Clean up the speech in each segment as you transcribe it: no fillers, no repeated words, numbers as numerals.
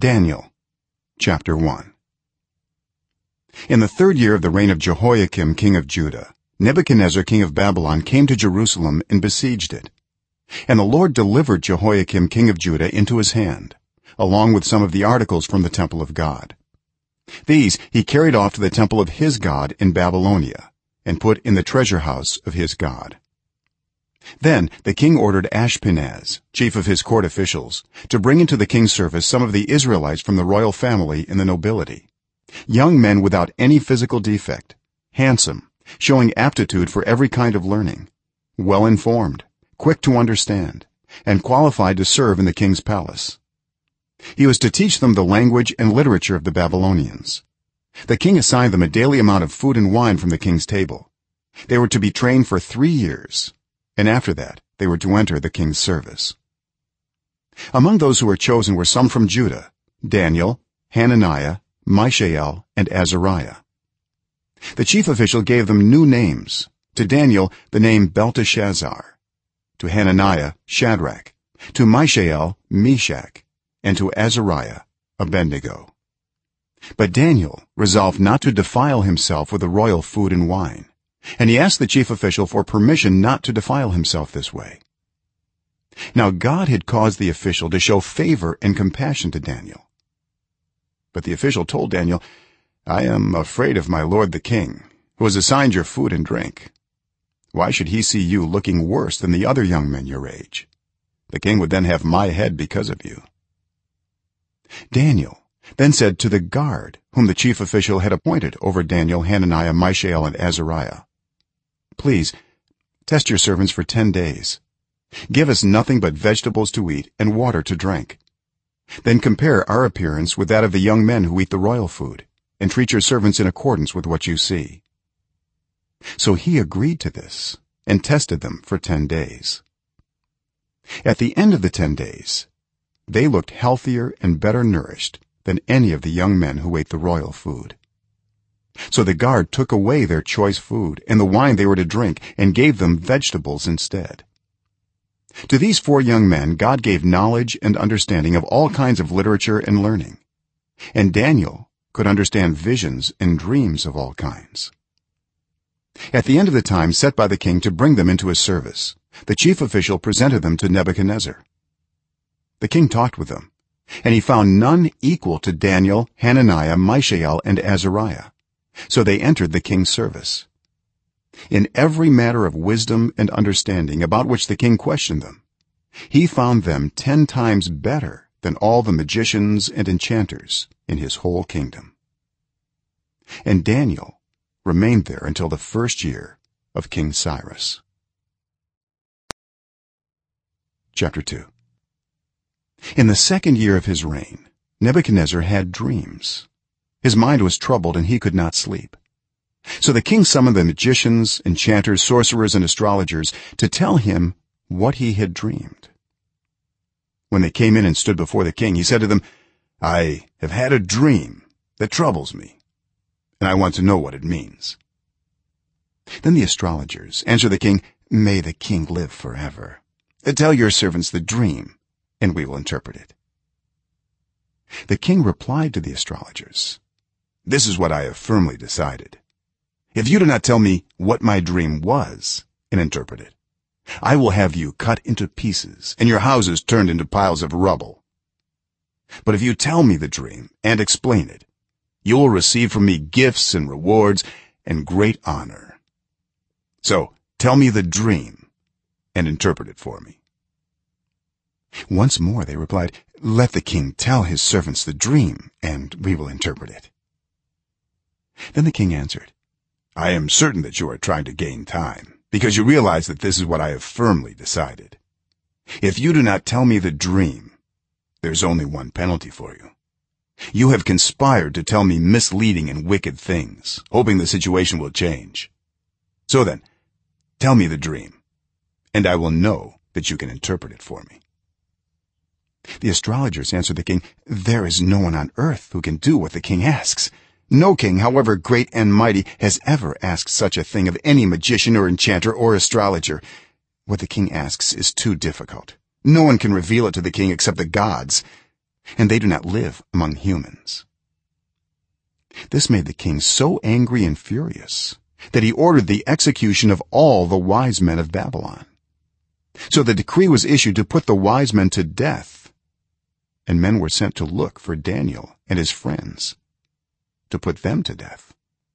Daniel chapter 1. In the 3rd year of the reign of Jehoiakim king of Judah, Nebuchadnezzar king of Babylon came to Jerusalem and besieged it. And the Lord delivered Jehoiakim king of Judah into his hand, along with some of the articles from the temple of God. These he carried off to the temple of his God in Babylonia, and put in the treasure house of his God. Then the king ordered Ashpenaz, chief of his court officials, to bring into the king's service some of the Israelites from the royal family and the nobility, young men without any physical defect, handsome, showing aptitude for every kind of learning, well informed, quick to understand, and qualified to serve in the king's palace. He was to teach them the language and literature of the Babylonians. The king assigned them a daily amount of food and wine from the king's table. They were to be trained for 3 years, and after that they were to enter the king's service. Among those who were chosen were some from Judah: Daniel, Hananiah, Mishael, and Azariah. The chief official gave them new names: to Daniel the name Belteshazzar, to Hananiah Shadrach, to Mishael Meshach, and to Azariah Abednego. But Daniel resolved not to defile himself with the royal food and wine, and he asked the chief official for permission not to defile himself this way. Now God had caused the official to show favor and compassion to Daniel. But the official told Daniel, "I am afraid of my lord the king, who has assigned your food and drink. Why should he see you looking worse than the other young men your age? The king would then have my head because of you." Daniel then said to the guard whom the chief official had appointed over Daniel, Hananiah, Mishael, and Azariah, "Please test your servants for 10 days. Give us nothing but vegetables to eat and water to drink. Then compare our appearance with that of the young men who eat the royal food, and treat your servants in accordance with what you see." So he agreed to this and tested them for 10 days. At the end of the 10 days they looked healthier and better nourished than any of the young men who ate the royal food. So the guard took away their choice food and the wine they were to drink, and gave them vegetables instead. To these 4 young men God gave knowledge and understanding of all kinds of literature and learning, and Daniel could understand visions and dreams of all kinds. At the end of the time set by the king to bring them into his service, the chief official presented them to Nebuchadnezzar. The king talked with them, and he found none equal to Daniel, Hananiah, Mishael, and Azariah. So they entered the king's service. In every matter of wisdom and understanding about which the king questioned them, he found them 10 times better than all the magicians and enchanters in his whole kingdom. And Daniel remained there until the 1st year of King Cyrus. Chapter 2. In the 2nd year of his reign, Nebuchadnezzar had dreams. His mind was troubled and he could not sleep. So the king summoned the magicians, enchanters, sorcerers, and astrologers to tell him what he had dreamed. When they came in and stood before the king, he said to them, "I have had a dream that troubles me, and I want to know what it means." Then the astrologers answered the king, "May the king live forever. Tell your servants the dream, and we will interpret it." The king replied to the astrologers, "This is what I have firmly decided. If you do not tell me what my dream was and interpret it, I will have you cut into pieces and your houses turned into piles of rubble. But if you tell me the dream and explain it, you will receive from me gifts and rewards and great honor. So tell me the dream and interpret it for me." Once more they replied, "Let the king tell his servants the dream, and we will interpret it." Then the king answered, "I am certain that you are trying to gain time, because you realize that this is what I have firmly decided. If you do not tell me the dream, there's only one penalty for you. You have conspired to tell me misleading and wicked things, hoping the situation will change. So then, tell me the dream, and I will know that you can interpret it for me." The astrologers answered the king, "There is no one on earth who can do what the king asks. No king, however great and mighty, has ever asked such a thing of any magician or enchanter or astrologer. What the king asks is too difficult. No one can reveal it to the king except the gods, and they do not live among humans." This made the king so angry and furious that he ordered the execution of all the wise men of Babylon. So the decree was issued to put the wise men to death, and men were sent to look for Daniel and his friends to put them to death.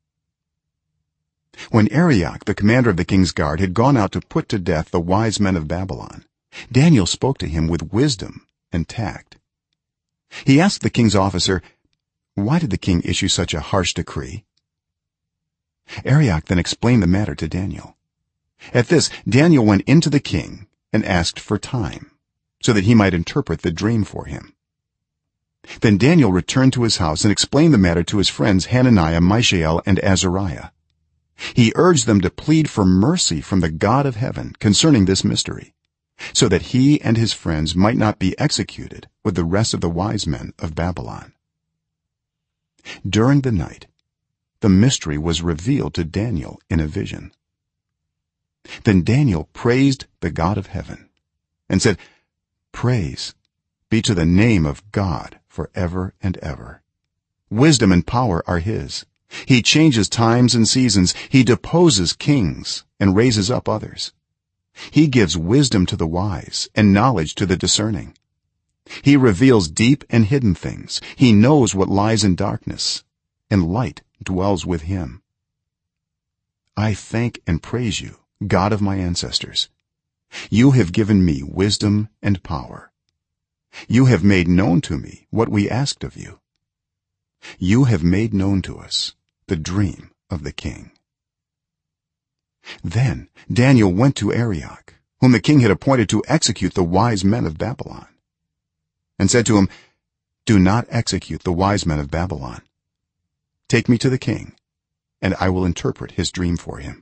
When Arioch, the commander of the king's guard, had gone out to put to death the wise men of Babylon, Daniel spoke to him with wisdom and tact. He asked the king's officer, "Why did the king issue such a harsh decree?" Arioch then explained the matter to Daniel. At this, Daniel went into the king and asked for time so that he might interpret the dream for him. Then Daniel returned to his house and explained the matter to his friends Hananiah, Mishael, and Azariah. He urged them to plead for mercy from the God of heaven concerning this mystery, so that he and his friends might not be executed with the rest of the wise men of Babylon. During the night, the mystery was revealed to Daniel in a vision. Then Daniel praised the God of heaven and said, "Praise be to the name of God forever and ever. Wisdom and power are his. He changes times and seasons. He deposes kings and raises up others. He gives wisdom to the wise and knowledge to the discerning. He reveals deep and hidden things. He knows what lies in darkness, and light dwells with him. I thank and praise you, God of my ancestors. You have given me wisdom and power. You have made known to me what we asked of you. You have made known to us the dream of the king." Then Daniel went to Arioch, whom the king had appointed to execute the wise men of Babylon, and said to him, "Do not execute the wise men of Babylon. Take me to the king, and I will interpret his dream for him."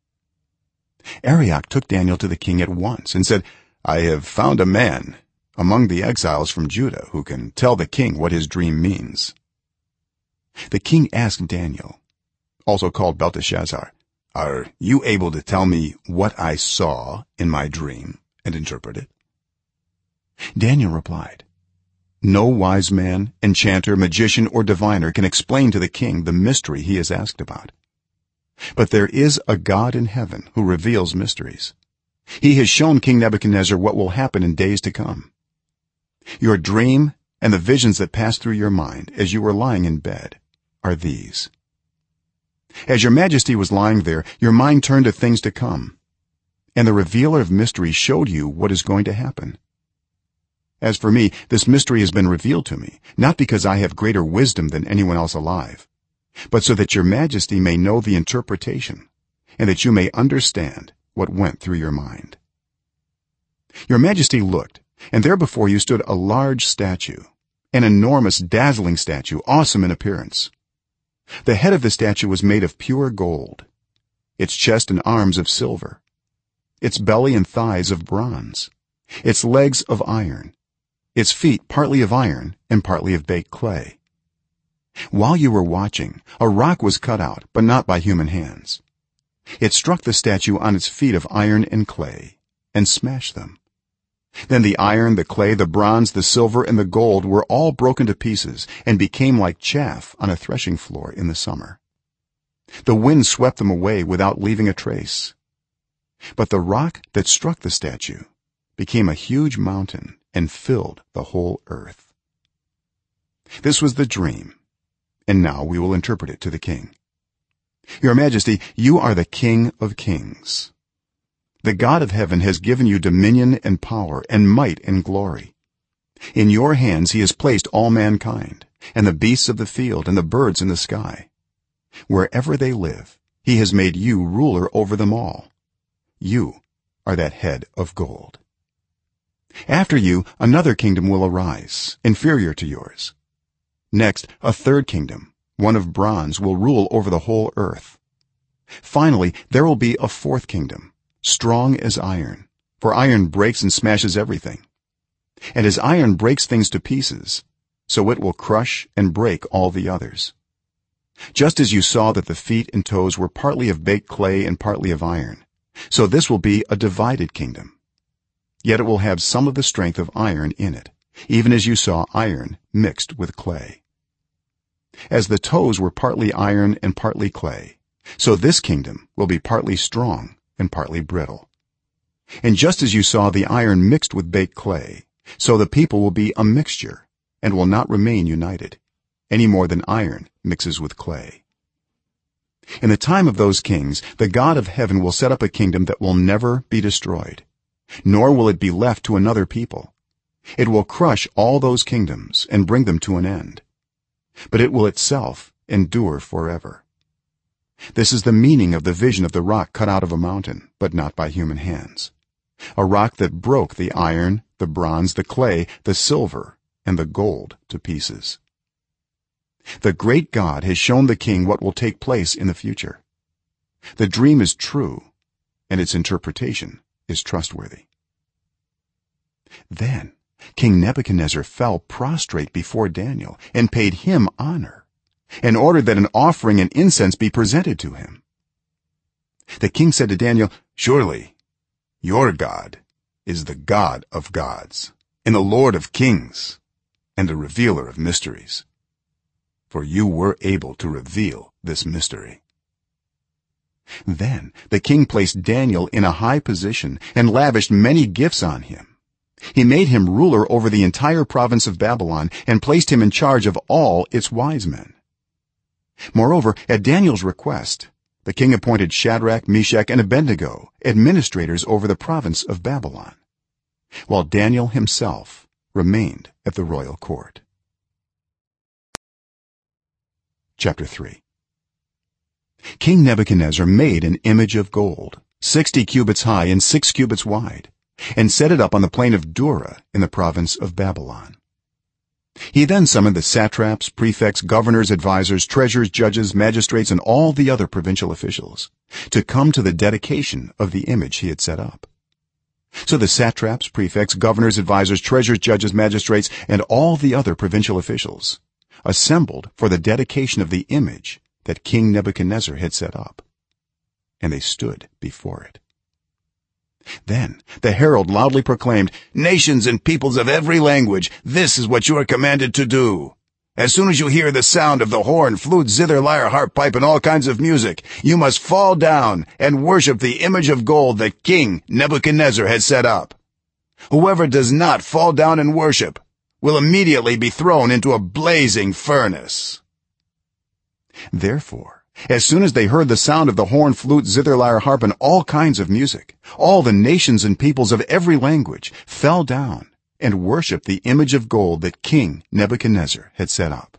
Arioch took Daniel to the king at once and said, "I have found a man among the exiles from Judah who can tell the king what his dream means." The king asked Daniel, also called Belteshazzar, "Are you able to tell me what I saw in my dream and interpret it?" Daniel replied, "No wise man, enchanter, magician, or diviner can explain to the king the mystery he has asked about. But there is a God in heaven who reveals mysteries. He has shown King Nebuchadnezzar what will happen in days to come. Your dream and the visions that passed through your mind as you were lying in bed are these. As your majesty was lying there, your mind turned to things to come, and the revealer of mysteries showed you what is going to happen. As for me, this mystery has been revealed to me, not because I have greater wisdom than anyone else alive, but so that your majesty may know the interpretation and that you may understand what went through your mind. Your majesty looked, and there before you stood a large statue, an enormous, dazzling statue, awesome in appearance. The head of the statue was made of pure gold, its chest and arms of silver, its belly and thighs of bronze, its legs of iron, its feet partly of iron and partly of baked clay. While you were watching, a rock was cut out, but not by human hands. It struck the statue on its feet of iron and clay and smashed them. Then the iron, the clay, the bronze, the silver, and the gold were all broken to pieces and became like chaff on a threshing floor in the summer. The wind swept them away without leaving a trace. But the rock that struck the statue became a huge mountain and filled the whole earth. This was the dream, and now we will interpret it to the king. Your majesty, you are the king of kings. The God of heaven has given you dominion and power and might and glory. In your hands he has placed all mankind, and the beasts of the field and the birds in the sky. Wherever they live, he has made you ruler over them all. You are that head of gold. After you, another kingdom will arise, inferior to yours. Next, a third kingdom, one of bronze, will rule over the whole earth. Finally, there will be a fourth kingdom, strong as iron, for iron breaks and smashes everything. And as iron breaks things to pieces, so it will crush and break all the others. Just as you saw that the feet and toes were partly of baked clay and partly of iron, so this will be a divided kingdom. Yet it will have some of the strength of iron in it, even as you saw iron mixed with clay. As the toes were partly iron and partly clay, so this kingdom will be partly strong and partly brittle. And just as you saw the iron mixed with baked clay, so the people will be a mixture and will not remain united any more than iron mixes with clay. In the time of those kings, the God of heaven will set up a kingdom that will never be destroyed, nor will it be left to another people. It will crush all those kingdoms and bring them to an end, but it will itself endure forever. This is the meaning of the vision of the rock cut out of a mountain, but not by human hands, a rock that broke the iron, the bronze, the clay, the silver, and the gold to pieces. The great God has shown the king what will take place in the future. The dream is true, and its interpretation is trustworthy. Then King Nebuchadnezzar fell prostrate before Daniel and paid him honor, and ordered that an offering and incense be presented to him. The king said to Daniel, "Surely your God is the God of gods and the Lord of kings and the revealer of mysteries, for you were able to reveal this mystery." Then the king placed Daniel in a high position and lavished many gifts on him. He made him ruler over the entire province of Babylon and placed him in charge of all its wise men. Moreover, at Daniel's request, the king appointed Shadrach, Meshach, and Abednego administrators over the province of Babylon, while Daniel himself remained at the royal court. Chapter 3. King Nebuchadnezzar made an image of gold 60 cubits high and 6 cubits wide, and set it up on the plain of Dura in the province of Babylon. He then summoned the satraps, prefects, governors, advisors, treasurers, judges, magistrates, and all the other provincial officials to come to the dedication of the image he had set up. So the satraps, prefects, governors, advisors, treasurers, judges, magistrates, and all the other provincial officials assembled for the dedication of the image that King Nebuchadnezzar had set up, and they stood before it. Then the herald loudly proclaimed, "Nations and peoples of every language, this is what you are commanded to do. As soon as you hear the sound of the horn, flute, zither, lyre, harp, pipe, and all kinds of music, you must fall down and worship the image of gold that King Nebuchadnezzar has set up. Whoever does not fall down and worship will immediately be thrown into a blazing furnace." Therefore, as soon as they heard the sound of the horn, flute, zither, lyre, harp, and all kinds of music, all the nations and peoples of every language fell down and worshiped the image of gold that King Nebuchadnezzar had set up.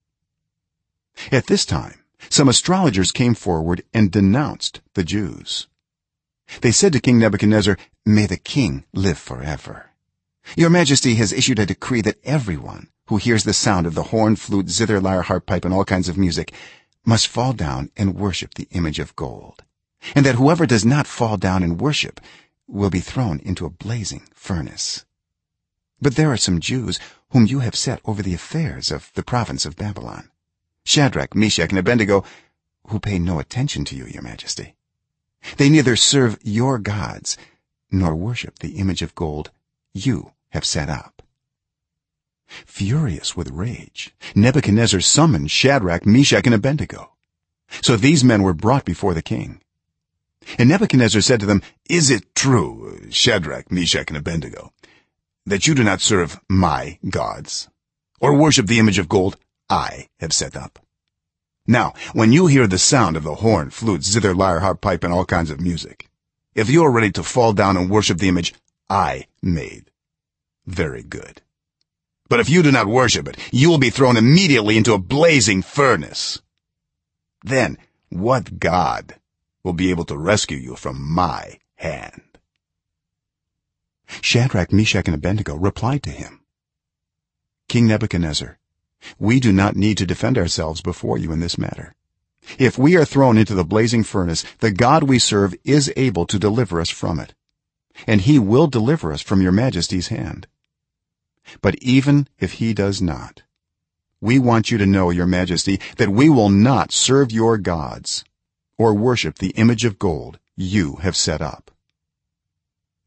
At this time, some astrologers came forward and denounced the Jews. They said to King Nebuchadnezzar, "May the king live forever. Your majesty has issued a decree that everyone who hears the sound of the horn, flute, zither, lyre, harp, pipe, and all kinds of music must fall down and worship the image of gold, and that whoever does not fall down and worship will be thrown into a blazing furnace. But there are some Jews whom you have set over the affairs of the province of Babylon, Shadrach, Meshach, and Abednego, who pay no attention to you, your majesty. They neither serve your gods nor worship the image of gold you have set up." Furious with rage, Nebuchadnezzar summoned Shadrach, Meshach, and Abednego. So these men were brought before the king. And Nebuchadnezzar said to them, "Is it true, Shadrach, Meshach, and Abednego, that you do not serve my gods or worship the image of gold I have set up? Now, when you hear the sound of the horn, flute, zither, lyre, harp, pipe, and all kinds of music, if you are ready to fall down and worship the image I made, very good. But if you do not worship it, you will be thrown immediately into a blazing furnace. Then what God will be able to rescue you from my hand?" Shadrach, Meshach, and Abednego replied to him, "King Nebuchadnezzar, we do not need to defend ourselves before you in this matter. If we are thrown into the blazing furnace, the God we serve is able to deliver us from it, and he will deliver us from your majesty's hand. But even if he does not, we want you to know, your majesty, that we will not serve your gods or worship the image of gold you have set up."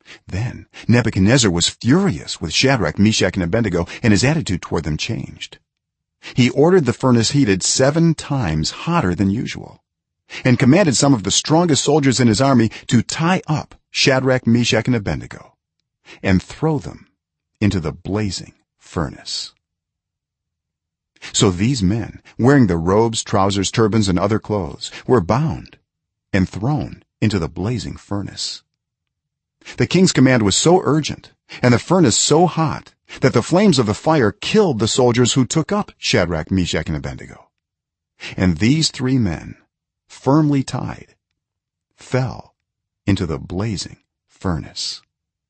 Then Nebuchadnezzar was furious with Shadrach, Meshach, and Abednego, and his attitude toward them changed. He ordered the furnace heated 7 times hotter than usual, and commanded some of the strongest soldiers in his army to tie up Shadrach, Meshach, and Abednego and throw them into the blazing furnace. So these men, wearing the robes, trousers, turbans, and other clothes, were bound and thrown into the blazing furnace. The king's command was so urgent and the furnace so hot that the flames of the fire killed the soldiers who took up Shadrach, Meshach, and Abednego. And these 3 men, firmly tied, fell into the blazing furnace.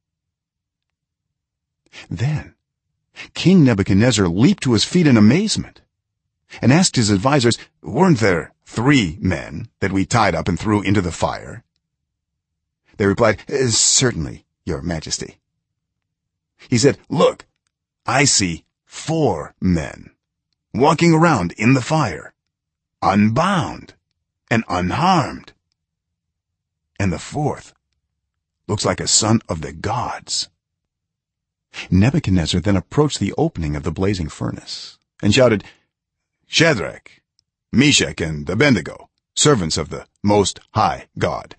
Then King Nebuchadnezzar leaped to his feet in amazement and asked his advisors, "Weren't there 3 men that we tied up and threw into the fire?" They replied, "Certainly, your majesty." He said, "Look, I see 4 men walking around in the fire, unbound and unharmed, and the 4th looks like a son of the gods." Nebuchadnezzar then approached the opening of the blazing furnace and shouted, "Shadrach, Meshach, and Abednego, servants of the most high God,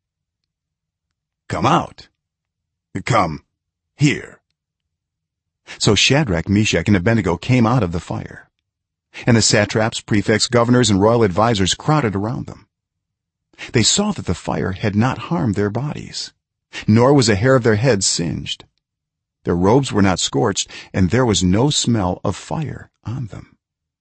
come out. Come here." So Shadrach, Meshach, and Abednego came out of the fire, and the satraps, prefects, governors, and royal advisors crowded around them. They saw that the fire had not harmed their bodies, nor was a hair of their heads singed. Their robes were not scorched, and there was no smell of fire on them.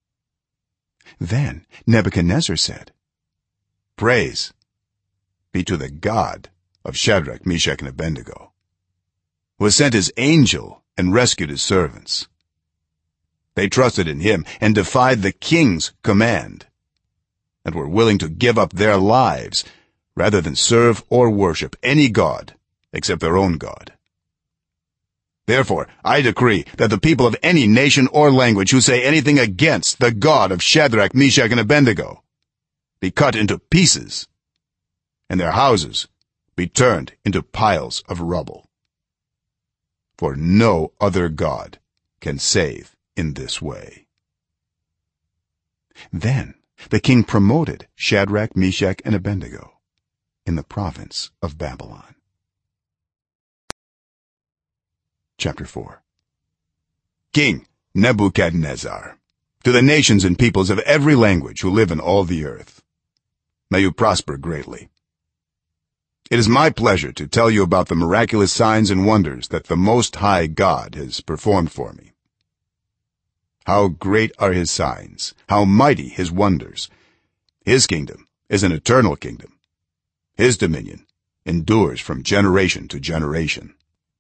Then Nebuchadnezzar said, "Praise be to the God of Shadrach, Meshach, and Abednego, who has sent his angel and rescued his servants. They trusted in him and defied the king's command, and were willing to give up their lives rather than serve or worship any god except their own God. Therefore I decree that the people of any nation or language who say anything against the God of Shadrach, Meshach, and Abednego be cut into pieces, and their houses be turned into piles of rubble. For no other God can save in this way." Then the king promoted Shadrach, Meshach, and Abednego in the province of Babylon. Chapter 4. King Nebuchadnezzar, to the nations and peoples of every language who live in all the earth, may you prosper greatly. It is my pleasure to tell you about the miraculous signs and wonders that the Most High God has performed for me. How great are his signs, how mighty his wonders. His kingdom is an eternal kingdom. His dominion endures from generation to generation.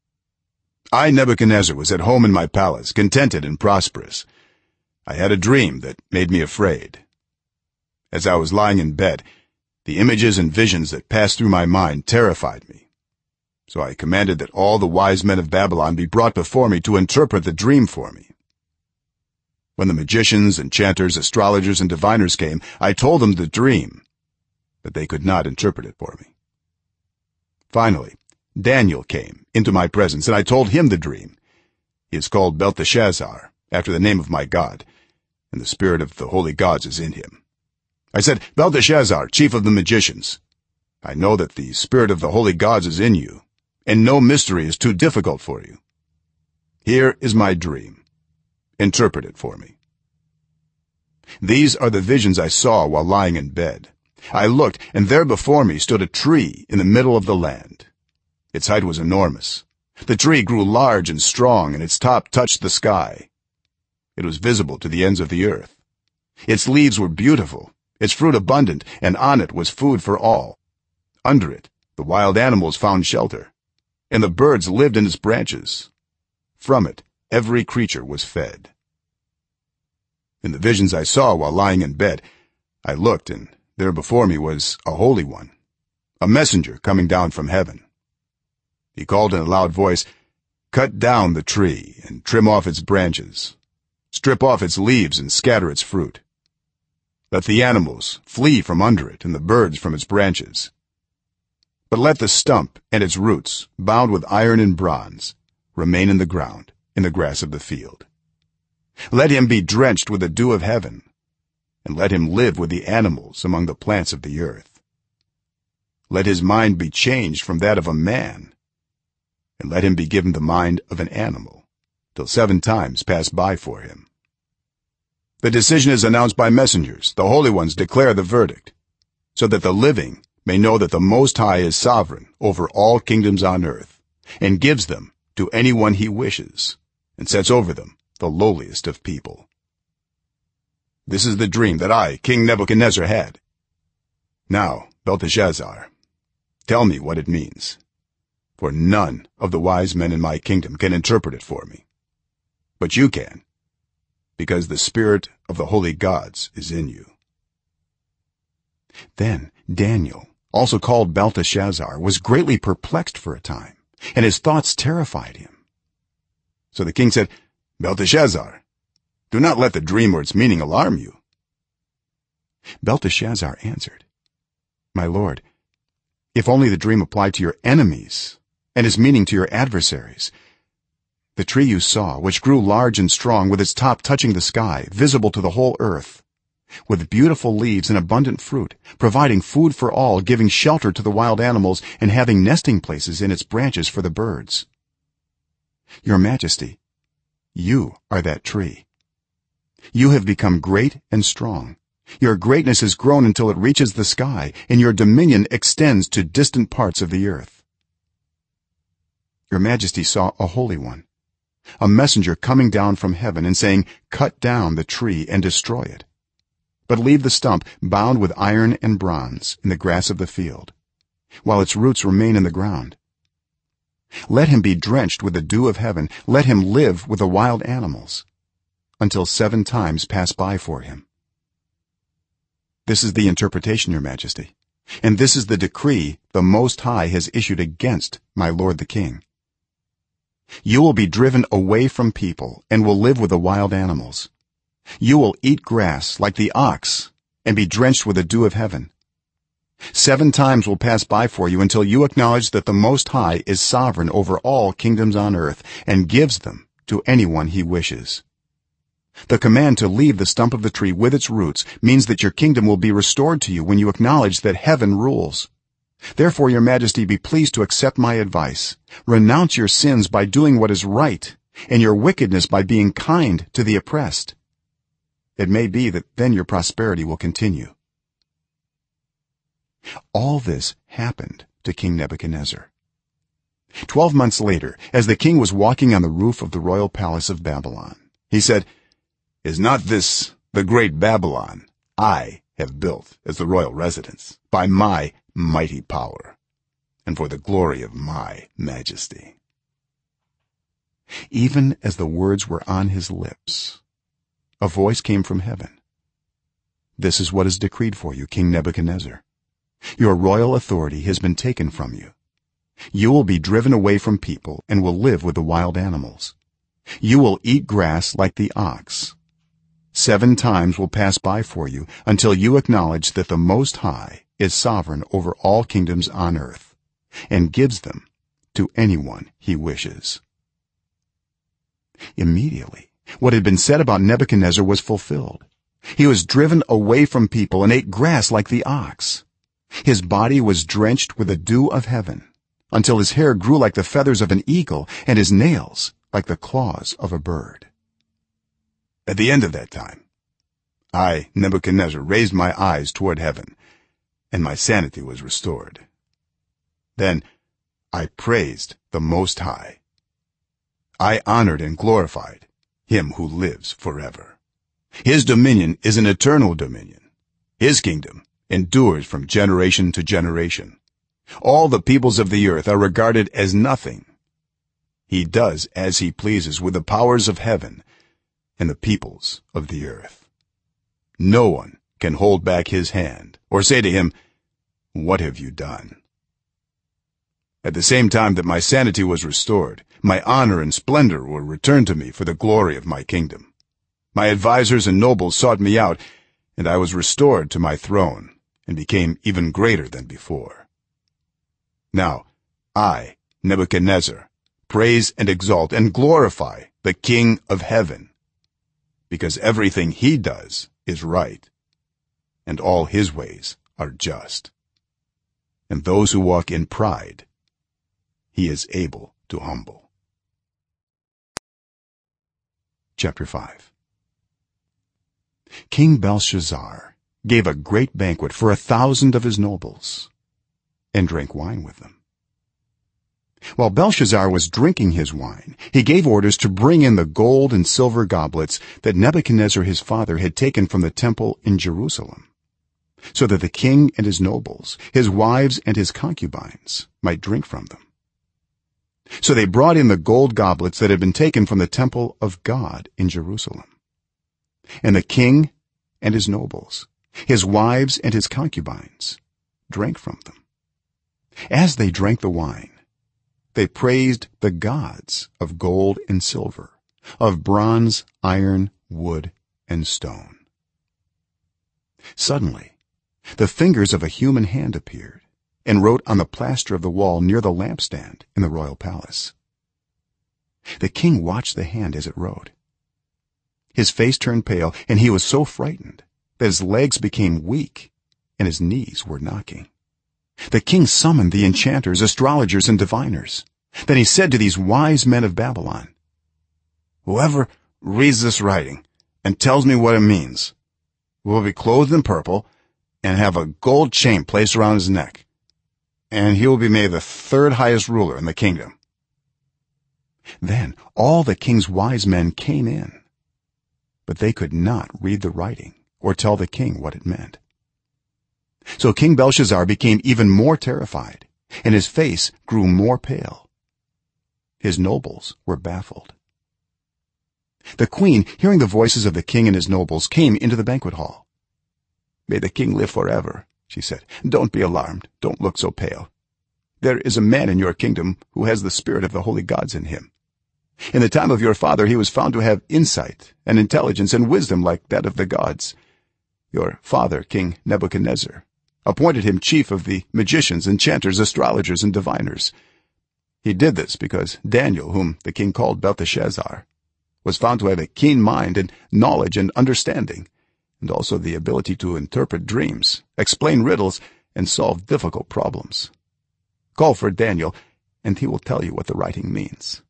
I, Nebuchadnezzar, was at home in my palace, contented and prosperous. I had a dream that made me afraid. As I was lying in bed, the images and visions that passed through my mind terrified me. So I commanded that all the wise men of Babylon be brought before me to interpret the dream for me. When the magicians, enchanters, astrologers, and diviners came, I told them the dream, but they could not interpret it for me. Finally, Daniel came into my presence, and I told him the dream. He is called Belteshazzar, after the name of my God, and the spirit of the holy gods is in him. I said, "Belteshazzar, chief of the magicians, I know that the spirit of the holy gods is in you, and no mystery is too difficult for you. Here is my dream. Interpret it for me." These are the visions I saw while lying in bed. I looked, and there before me stood a tree in the middle of the land. Its height was enormous. The tree grew large and strong, and its top touched the sky. It was visible to the ends of the earth. Its leaves were beautiful, its fruit abundant, and on it was food for all. Under it the wild animals found shelter, and the birds lived in its branches. From it every creature was fed. In the visions I saw while lying in bed, I looked, and there before me was a Holy One, a messenger coming down from heaven. He called in a loud voice, "Cut down the tree and trim off its branches. Strip off its leaves and scatter its fruit. Let the animals flee from under it and the birds from its branches. but let the stump and its roots, bound with iron and bronze, remain in the ground, in the grass of the field. Let him be drenched with the dew of heaven, and let him live with the animals among the plants of the earth. Let his mind be changed from that of a man, and let him be given the mind of an animal, till 7 times pass by for him. The decision is announced by messengers. The holy ones declare the verdict, so that the living may know that the Most High is sovereign over all kingdoms on earth, and gives them to anyone he wishes, and sets over them the lowliest of people. This is the dream that I, King Nebuchadnezzar, had. Now, Belteshazzar, tell me what it means, for none of the wise men in my kingdom can interpret it for me. But you can, because the spirit of the holy gods is in you." Then Daniel, also called Belteshazzar, was greatly perplexed for a time, and his thoughts terrified him. So the king said, "Belteshazzar, do not let the dream or its meaning alarm you." Belteshazzar answered, "My lord, if only the dream applied to your enemies and its meaning to your adversaries. The tree you saw, which grew large and strong, with its top touching the sky, visible to the whole earth, with beautiful leaves and abundant fruit, providing food for all, giving shelter to the wild animals, and having nesting places in its branches for the birds. Your majesty, you are that tree. You have become great and strong. Your greatness has grown until it reaches the sky, and your dominion extends to distant parts of the earth. Your majesty saw a holy one, a messenger coming down from heaven and saying, 'Cut down the tree and destroy it, but leave the stump bound with iron and bronze in the grass of the field, while its roots remain in the ground. Let him be drenched with the dew of heaven, let him live with the wild animals, until 7 times pass by for him.' This is the interpretation, your majesty, and this is the decree the Most High has issued against my lord the king. You will be driven away from people and will live with the wild animals. You will eat grass like the ox and be drenched with the dew of heaven. 7 times will pass by for you until you acknowledge that the Most High is sovereign over all kingdoms on earth and gives them to anyone he wishes. The command to leave the stump of the tree with its roots means that your kingdom will be restored to you when you acknowledge that heaven rules. Therefore, your majesty, be pleased to accept my advice. Renounce your sins by doing what is right, and your wickedness by being kind to the oppressed. It may be that then your prosperity will continue." All this happened to King Nebuchadnezzar. 12 months later, as the king was walking on the roof of the royal palace of Babylon, he said, "Is not this the great Babylon I have built as the royal residence by my mighty power and for the glory of my majesty?" Even as the words were on his lips, a voice came from heaven. "This is what is decreed for you, King Nebuchadnezzar. Your royal authority has been taken from you. You will be driven away from people and will live with the wild animals. You will eat grass like the ox. 7 times will pass by for you until you acknowledge that the Most High is sovereign over all kingdoms on earth and gives them to anyone he wishes." Immediately, what had been said about Nebuchadnezzar was fulfilled. He was driven away from people and ate grass like the ox. His body was drenched with the dew of heaven until his hair grew like the feathers of an eagle and his nails like the claws of a bird. At the end of that time, I, Nebuchadnezzar, raised my eyes toward heaven, and my sanity was restored. Then I praised the Most High. I honored and glorified him who lives forever. His dominion is an eternal dominion. His kingdom endures from generation to generation. All the peoples of the earth are regarded as nothing. He does as he pleases with the powers of heaven and the peoples of the earth. No one can hold back his hand or say to him, "What have you done?" At the same time that my sanity was restored, my honor and splendor were returned to me for the glory of my kingdom. My advisers and nobles sought me out, and I was restored to my throne and became even greater than before. now I, Nebuchadnezzar, praise and exalt and glorify the King of heaven, because everything he does is right, and all his ways are just, and those who walk in pride he is able to humble. Chapter 5. King Belshazzar gave a great banquet for 1,000 of his nobles, and drank wine with them. While Belshazzar was drinking his wine, he gave orders to bring in the gold and silver goblets that Nebuchadnezzar his father had taken from the temple in Jerusalem, so that the king and his nobles, his wives and his concubines might drink from them. So they brought in the gold goblets that had been taken from the temple of God in Jerusalem, and the king and his nobles, his wives and his concubines drank from them. As they drank the wine, they praised the gods of gold and silver, of bronze, iron, wood, and stone. Suddenly the fingers of a human hand appeared and wrote on the plaster of the wall near the lampstand in the royal palace. The king watched the hand as it wrote. His face turned pale, and he was so frightened that his legs became weak and his knees were knocking. The king summoned the enchanters, astrologers, and diviners. Then he said to these wise men of Babylon, "Whoever reads this writing and tells me what it means will be clothed in purple and have a gold chain placed around his neck, and he will be made the third highest ruler in the kingdom." Then all the king's wise men came in, but they could not read the writing or tell the king what it meant. So King Belshazzar became even more terrified, and his face grew more pale. His nobles were baffled. The queen, hearing the voices of the king and his nobles, came into the banquet hall. "May the king live forever," she said. "Don't be alarmed. Don't look so pale. There is a man in your kingdom who has the spirit of the holy gods in him. In the time of your father he was found to have insight and intelligence and wisdom like that of the gods. Your father, King Nebuchadnezzar, appointed him chief of the magicians, enchanters, astrologers, and diviners. He did this because Daniel, whom the king called Belteshazzar, was found to have a keen mind and knowledge and understanding, and also the ability to interpret dreams, explain riddles, and solve difficult problems. Call for Daniel, and he will tell you what the writing means."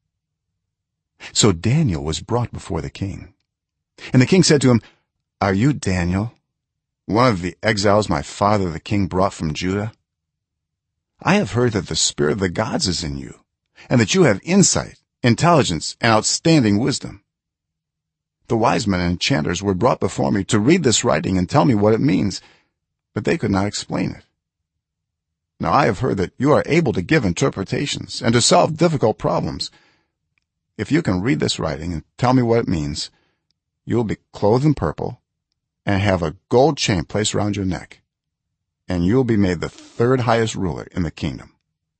So Daniel was brought before the king, and the king said to him, "Are you Daniel, one of the exiles my father the king brought from Judah? I have heard that the spirit of the gods is in you, and that you have insight, intelligence, and outstanding wisdom. The wise men and enchanters were brought before me to read this writing and tell me what it means, but they could not explain it. Now I have heard that you are able to give interpretations and to solve difficult problems. If you can read this writing and tell me what it means, you will be clothed in purple and have a gold chain placed around your neck, and you will be made the third highest ruler in the kingdom."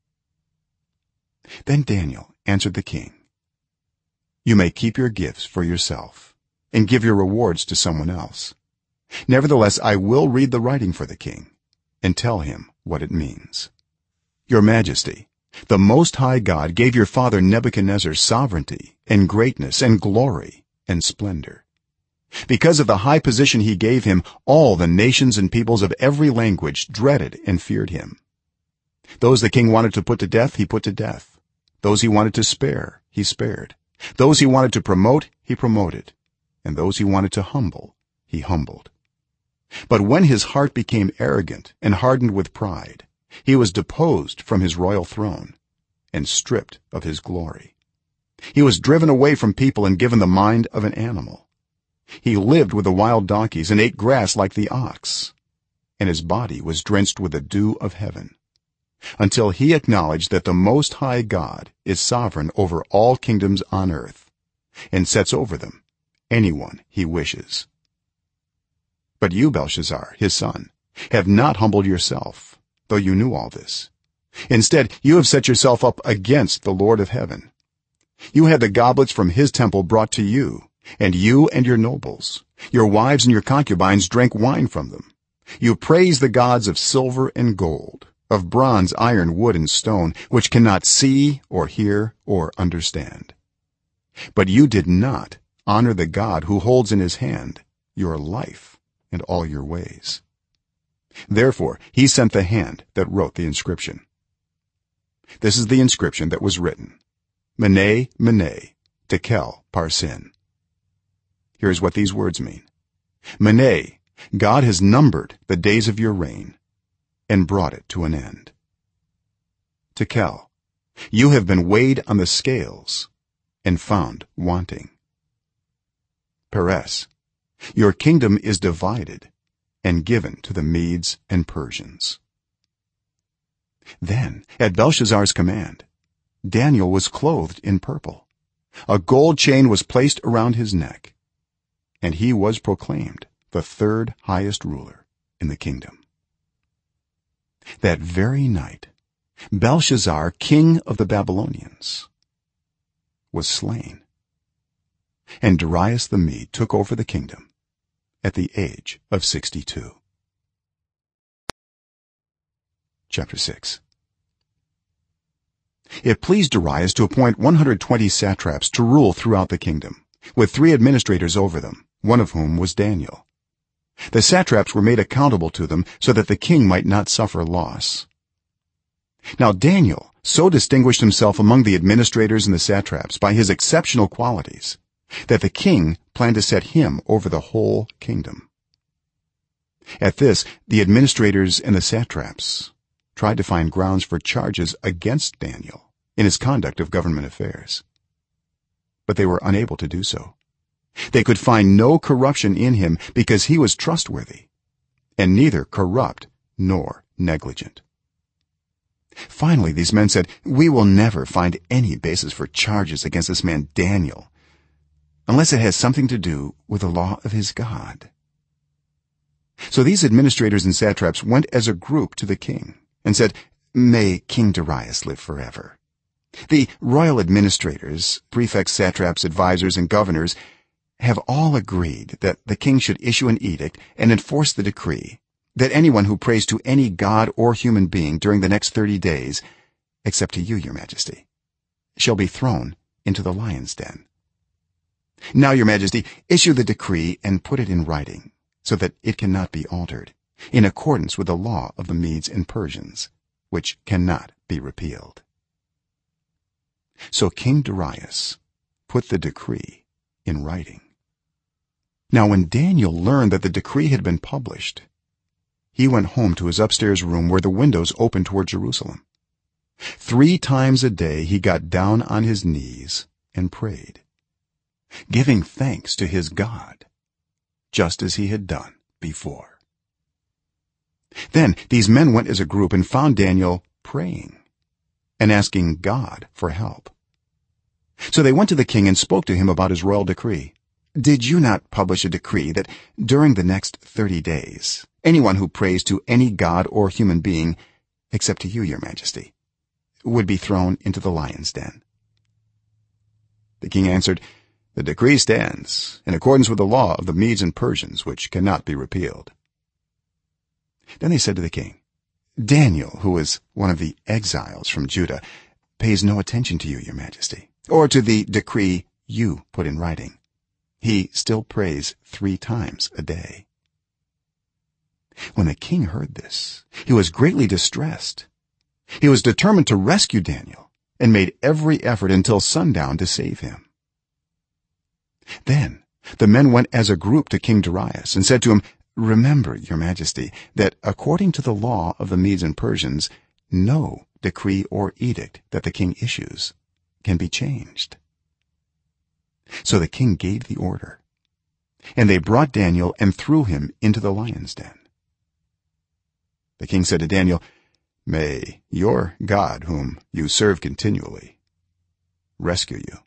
Then Daniel answered the king, "You may keep your gifts for yourself and give your rewards to someone else. Nevertheless, I will read the writing for the king and tell him what it means. Your majesty, the most high God gave your father Nebuchadnezzar sovereignty and greatness and glory and splendor. Because of the high position he gave him, all the nations and peoples of every language dreaded and feared him. Those the king wanted to put to death, he put to death. Those he wanted to spare, he spared. Those he wanted to promote, he promoted, and those he wanted to humble, he humbled. But when his heart became arrogant and hardened with pride, he was deposed from his royal throne and stripped of his glory. He was driven away from people and given the mind of an animal. He lived with the wild donkeys and ate grass like the ox, and his body was drenched with the dew of heaven, until he acknowledged that the most high God is sovereign over all kingdoms on earth and sets over them anyone he wishes. But you, Belshazzar, his son, have not humbled yourself, though you knew all this. Instead, you have set yourself up against the Lord of heaven. You had the goblets from his temple brought to you, and you and your nobles, your wives and your concubines drank wine from them. You praised the gods of silver and gold, of bronze, iron, wood and stone, which cannot see or hear or understand. But you did not honor the God who holds in his hand your life and all your ways. Therefore he sent the hand that wrote the inscription. This is the inscription that was written: Mene, Mene, Tekel Parsin. Here's what these words mean. Mene, God has numbered the days of your reign and brought it to an end. Tekel, you have been weighed on the scales and found wanting. Peres, your kingdom is divided and given to the Medes and Persians. Then at Belshazzar's command, Daniel was clothed in purple. A gold chain was placed around his neck, and he was proclaimed the third highest ruler in the kingdom. That very night, Belshazzar, king of the Babylonians, was slain, and Darius the Mede took over the kingdom at the age of 62. Chapter 6. It pleased Darius to appoint 120 satraps to rule throughout the kingdom, with 3 administrators over them, one of whom was Daniel. The satraps were made accountable to them so that the king might not suffer loss. Now Daniel so distinguished himself among the administrators and the satraps by his exceptional qualities that the king planned to set him over the whole kingdom. At this, the administrators and the satraps tried to find grounds for charges against Daniel in his conduct of government affairs, but they were unable to do so. They could find no corruption in him because he was trustworthy and neither corrupt nor negligent. Finally these men said, "We will never find any basis for charges against this man Daniel unless it has something to do with the law of his God." So these administrators and satraps went as a group to the king and said, "May King Darius live forever." The royal administrators, prefects, satraps, advisors and governors have all agreed that the king should issue an edict and enforce the decree that anyone who prays to any god or human being during the next 30 days, except to you, your majesty, shall be thrown into the lion's den. Now, your majesty, issue the decree and put it in writing so that it cannot be altered, in accordance with the law of the Medes and Persians, which cannot be repealed. So King Darius put the decree in writing. Now when Daniel learned that the decree had been published, he went home to his upstairs room where the windows opened toward Jerusalem. 3 times a day he got down on his knees and prayed, giving thanks to his God, just as he had done before. Then these men went as a group and found Daniel praying and asking God for help. So they went to the king and spoke to him about his royal decree. "Did you not publish a decree that during the next 30 days anyone who prays to any god or human being, except to you, your majesty, would be thrown into the lion's den?" The king answered, "The decree stands in accordance with the law of the Medes and Persians, which cannot be repealed." Then they said to the king, "Daniel, who is one of the exiles from Judah, pays no attention to you, your majesty, or to the decree you put in writing. He still prays 3 times a day." When the king heard this, he was greatly distressed. He was determined to rescue Daniel and made every effort until sundown to save him. Then the men went as a group to King Darius and said to him, "Remember, your majesty, that according to the law of the Medes and Persians, no decree or edict that the king issues can be changed." So the king gave the order, and they brought Daniel and threw him into the lion's den. The king said to Daniel, "May your God, whom you serve continually, rescue you."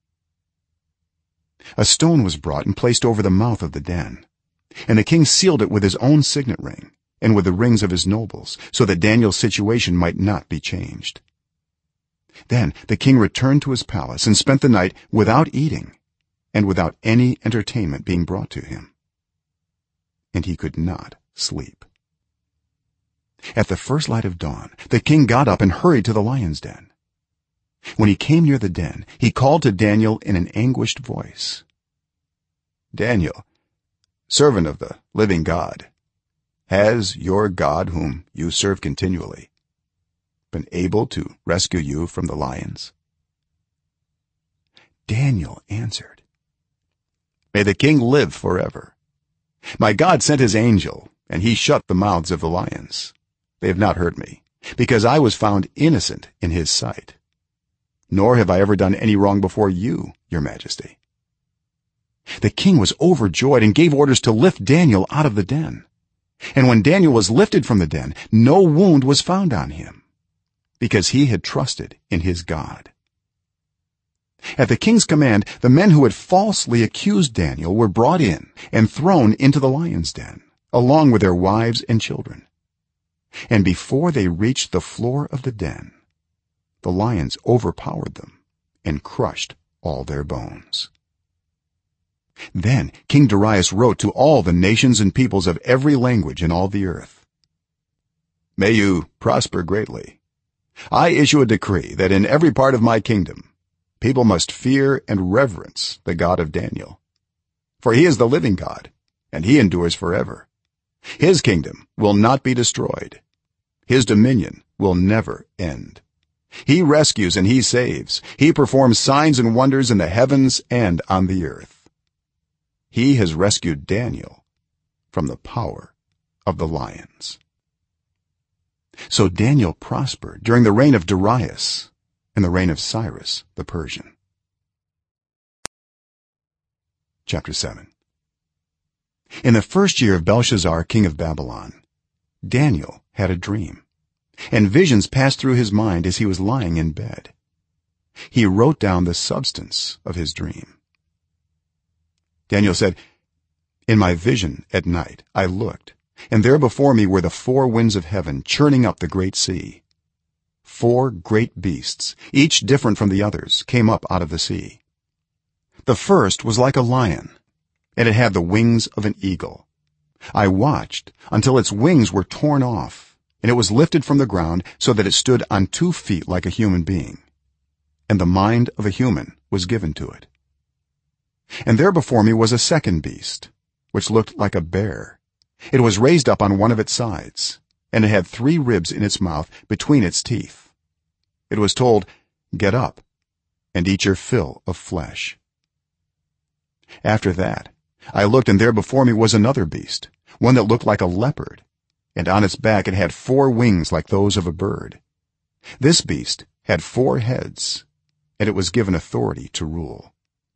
A stone was brought and placed over the mouth of the den, and the king sealed it with his own signet ring and with the rings of his nobles, so that Daniel's situation might not be changed. Then the king returned to his palace and spent the night without eating and without any entertainment being brought to him, and he could not sleep. at the first light of dawn the king got up and hurried to the lion's den. When he came near the den, he called to Daniel in an anguished voice, "Daniel, servant of the living God, has your God, whom you serve continually, been able to rescue you from the lions?" Daniel answered, "May the king live forever. My God sent his angel, and he shut the mouths of the lions. They have not hurt me, because I was found innocent in his sight. Nor have I ever done any wrong before you, your majesty." The king was overjoyed and gave orders to lift Daniel out of the den. And when Daniel was lifted from the den, no wound was found on him, because he had trusted in his God. At the king's command, the men who had falsely accused Daniel were brought in and thrown into the lion's den, along with their wives and children. And before they reached the floor of the den, the lions overpowered them and crushed all their bones. Then King Darius wrote to all the nations and peoples of every language in all the earth, "May you prosper greatly. I issue a decree that in every part of my kingdom people must fear and reverence the God of Daniel, for he is the living God, and he endures forever. His kingdom will not be destroyed. His dominion will never end. He rescues and he saves. He performs signs and wonders in the heavens and on the earth. He has rescued Daniel from the power of the lions." So Daniel prospered during the reign of Darius and the reign of Cyrus the Persian. Chapter 7. In the first year of Belshazzar king of Babylon, Daniel had a dream, and visions passed through his mind as he was lying in bed. He wrote down the substance of his dream. Daniel said, "In my vision at night I looked, and there before me were the four winds of heaven churning up the great sea. Four great beasts, each different from the others, came up out of the sea. The first was like a lion, and it had the wings of an eagle. I watched until its wings were torn off, and it was lifted from the ground so that it stood on 2 feet like a human being, and the mind of a human was given to it. And there before me was a second beast, which looked like a bear. It was raised up on one of its sides, and it had 3 ribs in its mouth between its teeth. It was told, 'Get up and eat your fill of flesh.' After that I looked, and there before me was another beast, one that looked like a leopard, and on its back it had 4 wings like those of a bird. This beast had 4 heads, and it was given authority to rule.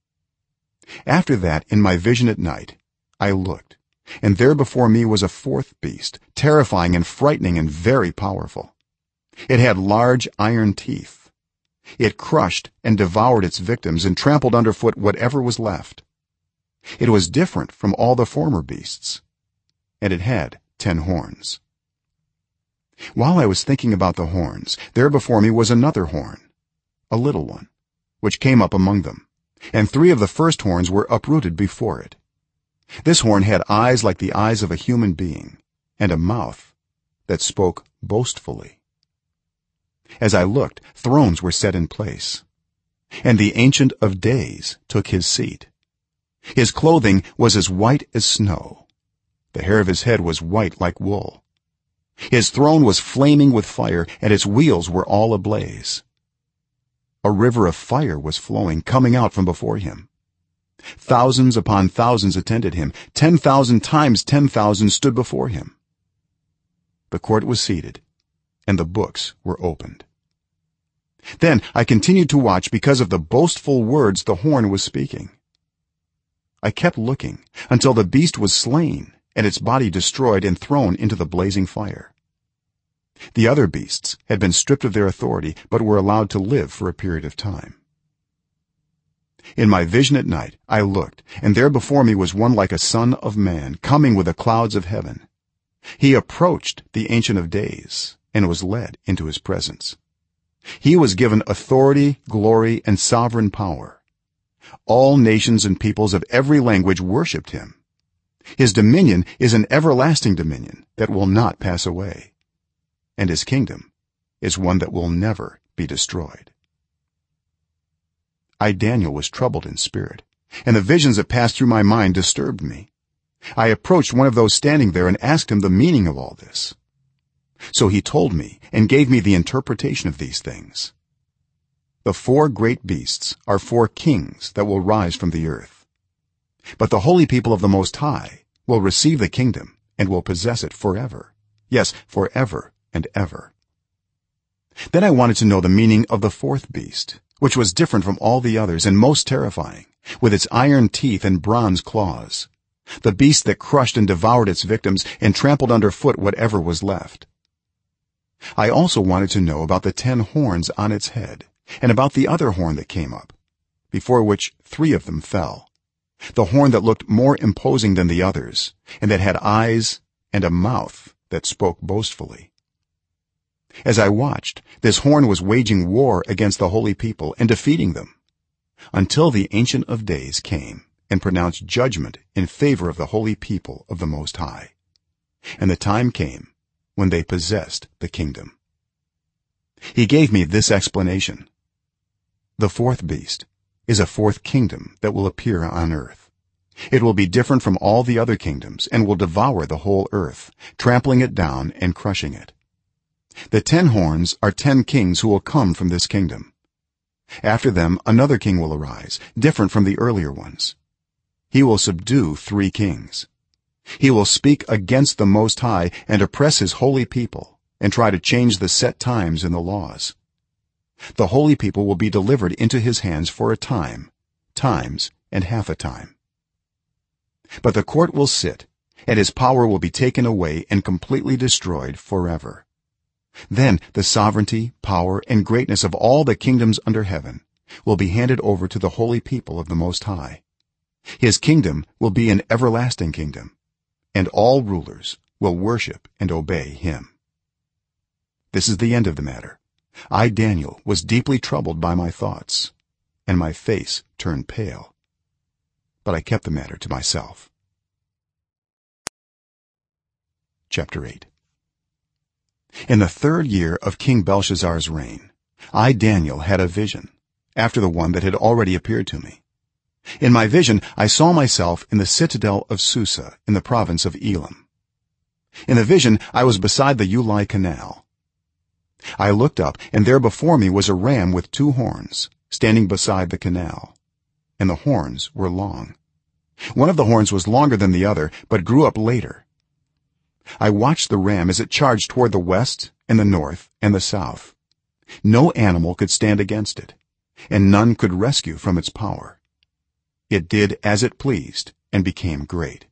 After that, in my vision at night, I looked, and there before me was a 4th beast, terrifying and frightening and very powerful. It had large iron teeth. It crushed and devoured its victims and trampled underfoot whatever was left. It was different from all the former beasts, and it had 10 horns. While I was thinking about the horns, there before me was another horn, a little one, which came up among them, and 3 of the first horns were uprooted before it. This horn had eyes like the eyes of a human being, and a mouth that spoke boastfully. As I looked, thrones were set in place, and the Ancient of Days took his seat. His clothing was as white as snow. The hair of his head was white like wool. His throne was flaming with fire, and its wheels were all ablaze. A river of fire was flowing, coming out from before him. Thousands upon thousands attended him. 10,000 times 10,000 stood before him. The court was seated, and the books were opened. Then I continued to watch because of the boastful words the horn was speaking. I kept looking until the beast was slain and its body destroyed and thrown into the blazing fire. The other beasts had been stripped of their authority but were allowed to live for a period of time. In my vision at night I looked, and there before me was one like a son of man, coming with the clouds of heaven. He approached the Ancient of Days and was led into his presence. He was given authority, glory, and sovereign power. All nations and peoples of every language worshipped him. His dominion is an everlasting dominion that will not pass away, and his kingdom is one that will never be destroyed. I, Daniel, was troubled in spirit, and the visions that passed through my mind disturbed me. I approached one of those standing there and asked him the meaning of all this. So he told me and gave me the interpretation of these things. The 4 great beasts are 4 kings that will rise from the earth, but the holy people of the Most High will receive the kingdom and will possess it forever, yes, forever and ever. Then I wanted to know the meaning of the 4th beast, which was different from all the others and most terrifying, with its iron teeth and bronze claws, the beast that crushed and devoured its victims and trampled underfoot whatever was left. I also wanted to know about the 10 horns on its head, and about the other horn that came up, before which 3 of them fell, the horn that looked more imposing than the others, and that had eyes and a mouth that spoke boastfully. As I watched, this horn was waging war against the holy people and defeating them, until the Ancient of Days came and pronounced judgment in favor of the holy people of the Most High, and the time came when they possessed the kingdom. He gave me this explanation: the 4th beast is a 4th kingdom that will appear on earth. It will be different from all the other kingdoms and will devour the whole earth, trampling it down and crushing it. The 10 horns are 10 kings who will come from this kingdom. After them another king will arise, different from the earlier ones. He will subdue 3 kings. He will speak against the Most High and oppress his holy people and try to change the set times in the laws. The holy people will be delivered into his hands for a time, times and half a time. But the court will sit, and his power will be taken away and completely destroyed forever. Then the sovereignty, power, and greatness of all the kingdoms under heaven will be handed over to the holy people of the Most High. His kingdom will be an everlasting kingdom, and all rulers will worship and obey him. This is the end of the matter. I, Daniel, was deeply troubled by my thoughts, and my face turned pale, but I kept the matter to myself. Chapter 8. In the 3rd year of King Belshazzar's reign, I, Daniel, had a vision, after the one that had already appeared to me. In my vision I saw myself in the citadel of Susa in the province of Elam. In the vision I was beside the Ulai Canal. I looked up, and there before me was a ram with 2 horns, standing beside the canal, and the horns were long. One of the horns was longer than the other, but grew up later. I watched the ram as it charged toward the west and the north and the south. No animal could stand against it, and none could rescue from its power. It did as it pleased and became great.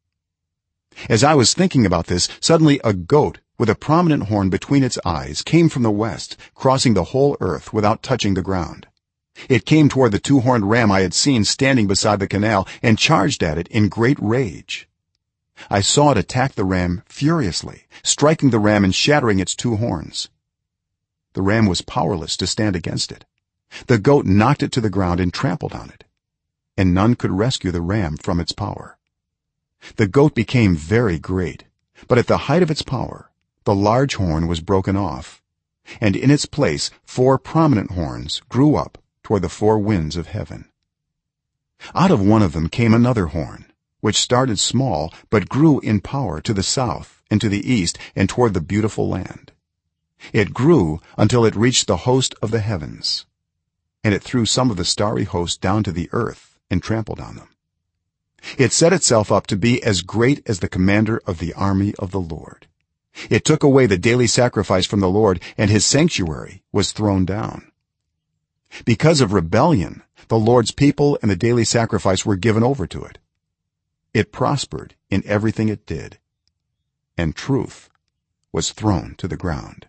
As I was thinking about this, suddenly a goat with a prominent horn between its eyes came from the west, crossing the whole earth without touching the ground. It came toward the 2-horned ram I had seen standing beside the canal and charged at it in great rage. I saw it attack the ram furiously, striking the ram and shattering its 2 horns. The ram was powerless to stand against it. The goat knocked it to the ground and trampled on it, and none could rescue the ram from its power. The goat became very great, but at the height of its power the large horn was broken off, and in its place 4 prominent horns grew up toward the 4 winds of heaven. Out of one of them came another horn, which started small but grew in power to the south and to the east and toward the beautiful land. It grew until it reached the host of the heavens, and it threw some of the starry host down to the earth and trampled on them. It set itself up to be as great as the commander of the army of the Lord. It took away the daily sacrifice from the Lord, and his sanctuary was thrown down. Because of rebellion, the Lord's people and the daily sacrifice were given over to it. It prospered in everything it did, and truth was thrown to the ground.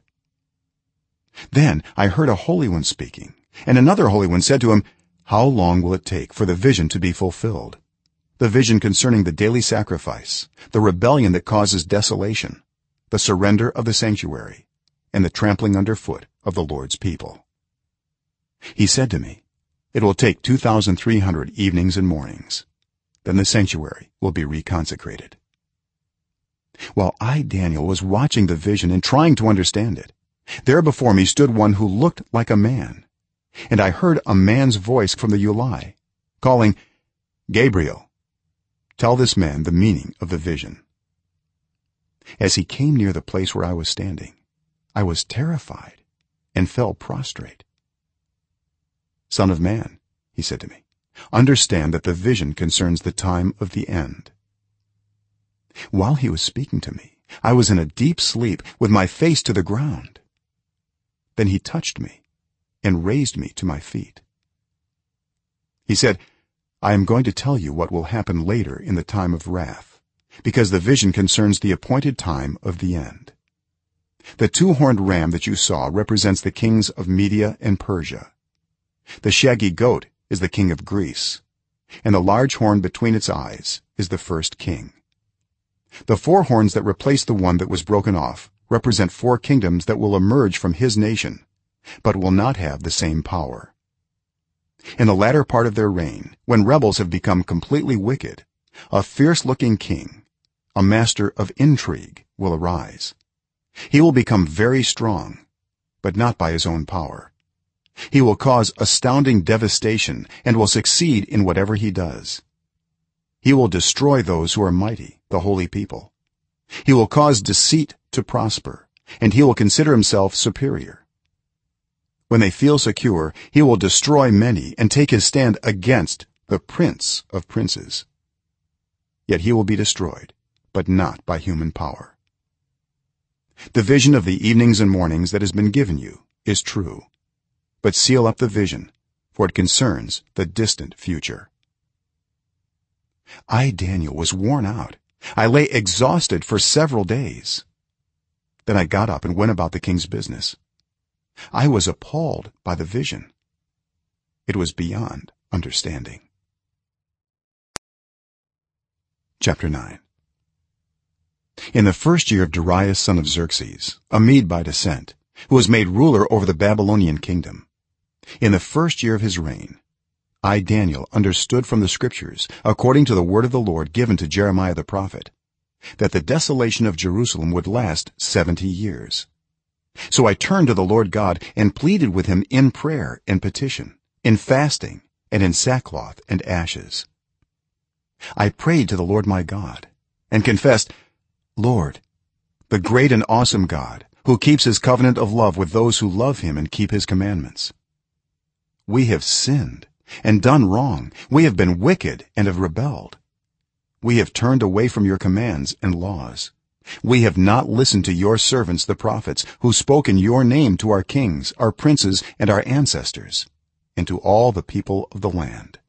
Then I heard a holy one speaking, and another holy one said to him, "How long will it take for the vision to be fulfilled? The vision concerning the daily sacrifice, the rebellion that causes desolation, the surrender of the sanctuary, and the trampling underfoot of the Lord's people." He said to me, "It will take 2300 evenings and mornings. Then the sanctuary will be reconsecrated." while I, Daniel, was watching the vision and trying to understand it, there before me stood one who looked like a man, and I heard a man's voice from the Ulai calling, "Gabriel, tell this man the meaning of the vision." As he came near the place where I was standing, I was terrified and fell prostrate. "Son of man," he said to me, "understand that the vision concerns the time of the end." While he was speaking to me, I was in a deep sleep with my face to the ground. Then he touched me and raised me to my feet. He said, "I am going to tell you what will happen later in the time of wrath, because the vision concerns the appointed time of the end. The two-horned ram that you saw represents the kings of Media and Persia. The shaggy goat is the king of Greece, and the large horn between its eyes is the first king. The four horns that replace the one that was broken off represent four kingdoms that will emerge from his nation, but will not have the same power. In the latter part of their reign, when rebels have become completely wicked, a fierce-looking king, a master of intrigue, will arise. He will become very strong, but not by his own power. He will cause astounding devastation and will succeed in whatever he does. He will destroy those who are mighty, the holy people. He will cause deceit to prosper, and he will consider himself superior. When they feel secure, he will destroy many and take his stand against the prince of princes. Yet he will be destroyed, but not by human power. The vision of the evenings and mornings that has been given you is true, but seal up the vision, for it concerns the distant future." I, Daniel, was worn out. I lay exhausted for several days. Then I got up and went about the king's business. I was appalled by the vision. It was beyond understanding. Chapter 9. In the first year of Darius son of Xerxes, a Mede by descent, who was made ruler over the Babylonian kingdom, in the first year of his reign, I, Daniel, understood from the scriptures, according to the word of the Lord given to Jeremiah the prophet, that the desolation of Jerusalem would last 70 years. So I turned to the Lord God and pleaded with him in prayer and petition, in fasting and in sackcloth and ashes. I prayed to the Lord my God and confessed, "Lord, the great and awesome God, who keeps his covenant of love with those who love him and keep his commandments. We have sinned and done wrong. We have been wicked and have rebelled. We have turned away from your commands and laws. We have not listened to your servants the prophets, who spoke in your name to our kings, our princes, and our ancestors, and to all the people of the land.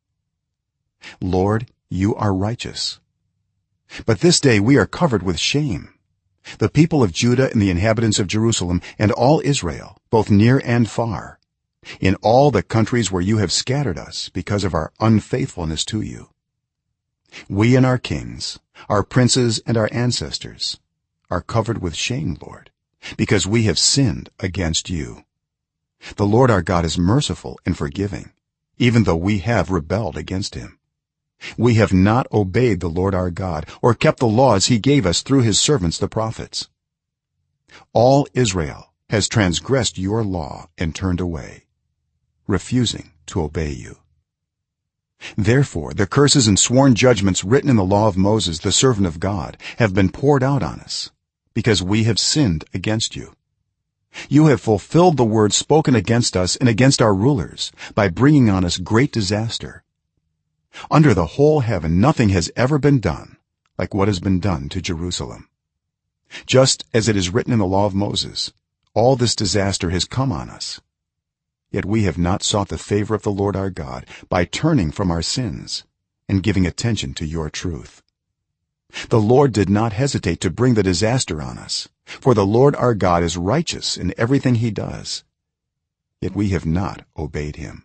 Lord, you are righteous. But this day we are covered with shame, the people of Judah and the inhabitants of Jerusalem and all Israel, both near and far, in all the countries where you have scattered us because of our unfaithfulness to you. We and our kings, our princes and our ancestors are covered with shame, Lord, because we have sinned against you. The Lord our God is merciful and forgiving, even though we have rebelled against him. We have not obeyed the Lord our God or kept the laws he gave us through his servants the prophets. All Israel has transgressed your law and turned away, refusing to obey you. Therefore the curses and sworn judgments written in the law of Moses the servant of God have been poured out on us, because we have sinned against you. You have fulfilled the word spoken against us and against our rulers by bringing on us great disaster. Under the whole heaven nothing has ever been done like what has been done to Jerusalem. Just as it is written in the law of Moses, all this disaster has come on us. Yet we have not sought the favor of the Lord our God by turning from our sins and giving attention to your truth. The Lord did not hesitate to bring the disaster on us, for the Lord our God is righteous in everything he does. Yet we have not obeyed him.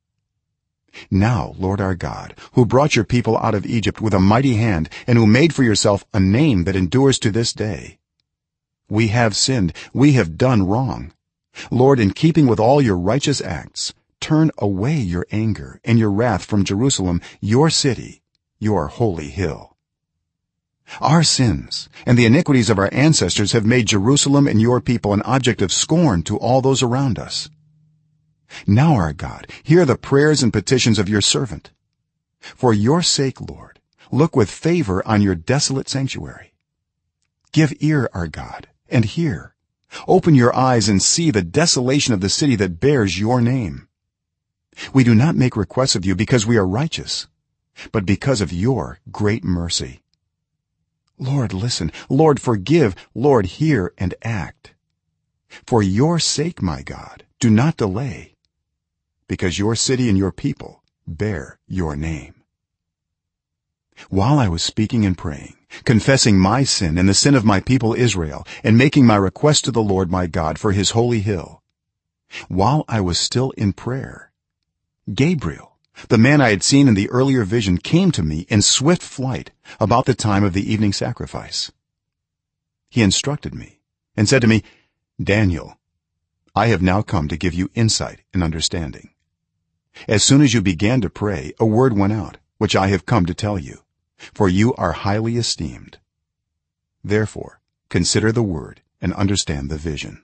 Now, Lord our God, who brought your people out of Egypt with a mighty hand and who made for yourself a name that endures to this day, we have sinned, we have done wrong. Lord, in keeping with all your righteous acts, turn away your anger and your wrath from Jerusalem, your city, your holy hill. our sins and the iniquities of our ancestors have made Jerusalem and your people an object of scorn to all those around us. Now our God, hear the prayers and petitions of your servant. For your sake, Lord, look with favor on your desolate sanctuary. Give ear, our God, and hear. Open your eyes and see the desolation of the city that bears your name. We do not make requests of you because we are righteous, but because of your great mercy. Lord, listen. Lord, forgive. Lord, hear and act. For your sake, my God, do not delay, because your city and your people bear your name. While I was speaking and praying, confessing my sin and the sin of my people Israel, and making my request to the Lord my God for his holy hill, while I was still in prayer, Gabriel, the man I had seen in the earlier vision, came to me in swift flight about the time of the evening sacrifice. He instructed me and said to me, "Daniel, I have now come to give you insight and understanding. As soon as you began to pray, a word went out, which I have come to tell you, for you are highly esteemed. Therefore consider the word and understand the vision.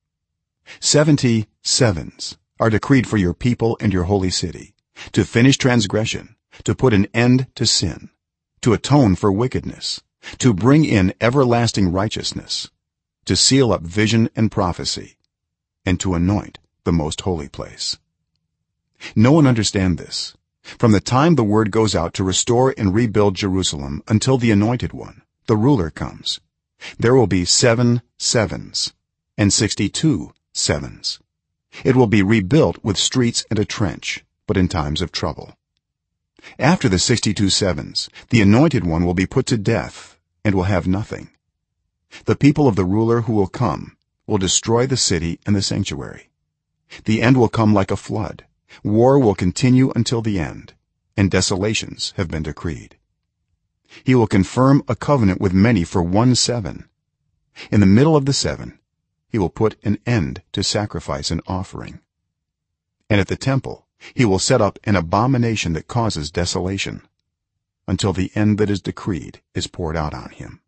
70 sevens are decreed for your people and your holy city, to finish transgression, to put an end to sin, to atone for wickedness, to bring in everlasting righteousness, to seal up vision and prophecy, and to anoint the most holy place." No one understand this. From the time the word goes out to restore and rebuild Jerusalem until the anointed one, the ruler, comes, there will be 7 sevens and 62 sevens. It will be rebuilt with streets and a trench, but in times of trouble. After the 62 sevens, the anointed one will be put to death and will have nothing. The people of the ruler who will come will destroy the city and the sanctuary. The end will come like a flood. War will continue until the end, and desolations have been decreed. He will confirm a covenant with many for 1 7. In the middle of the 7, he will put an end to sacrifice and offering. And at the temple he will set up an abomination that causes desolation, until the end that is decreed is poured out on him.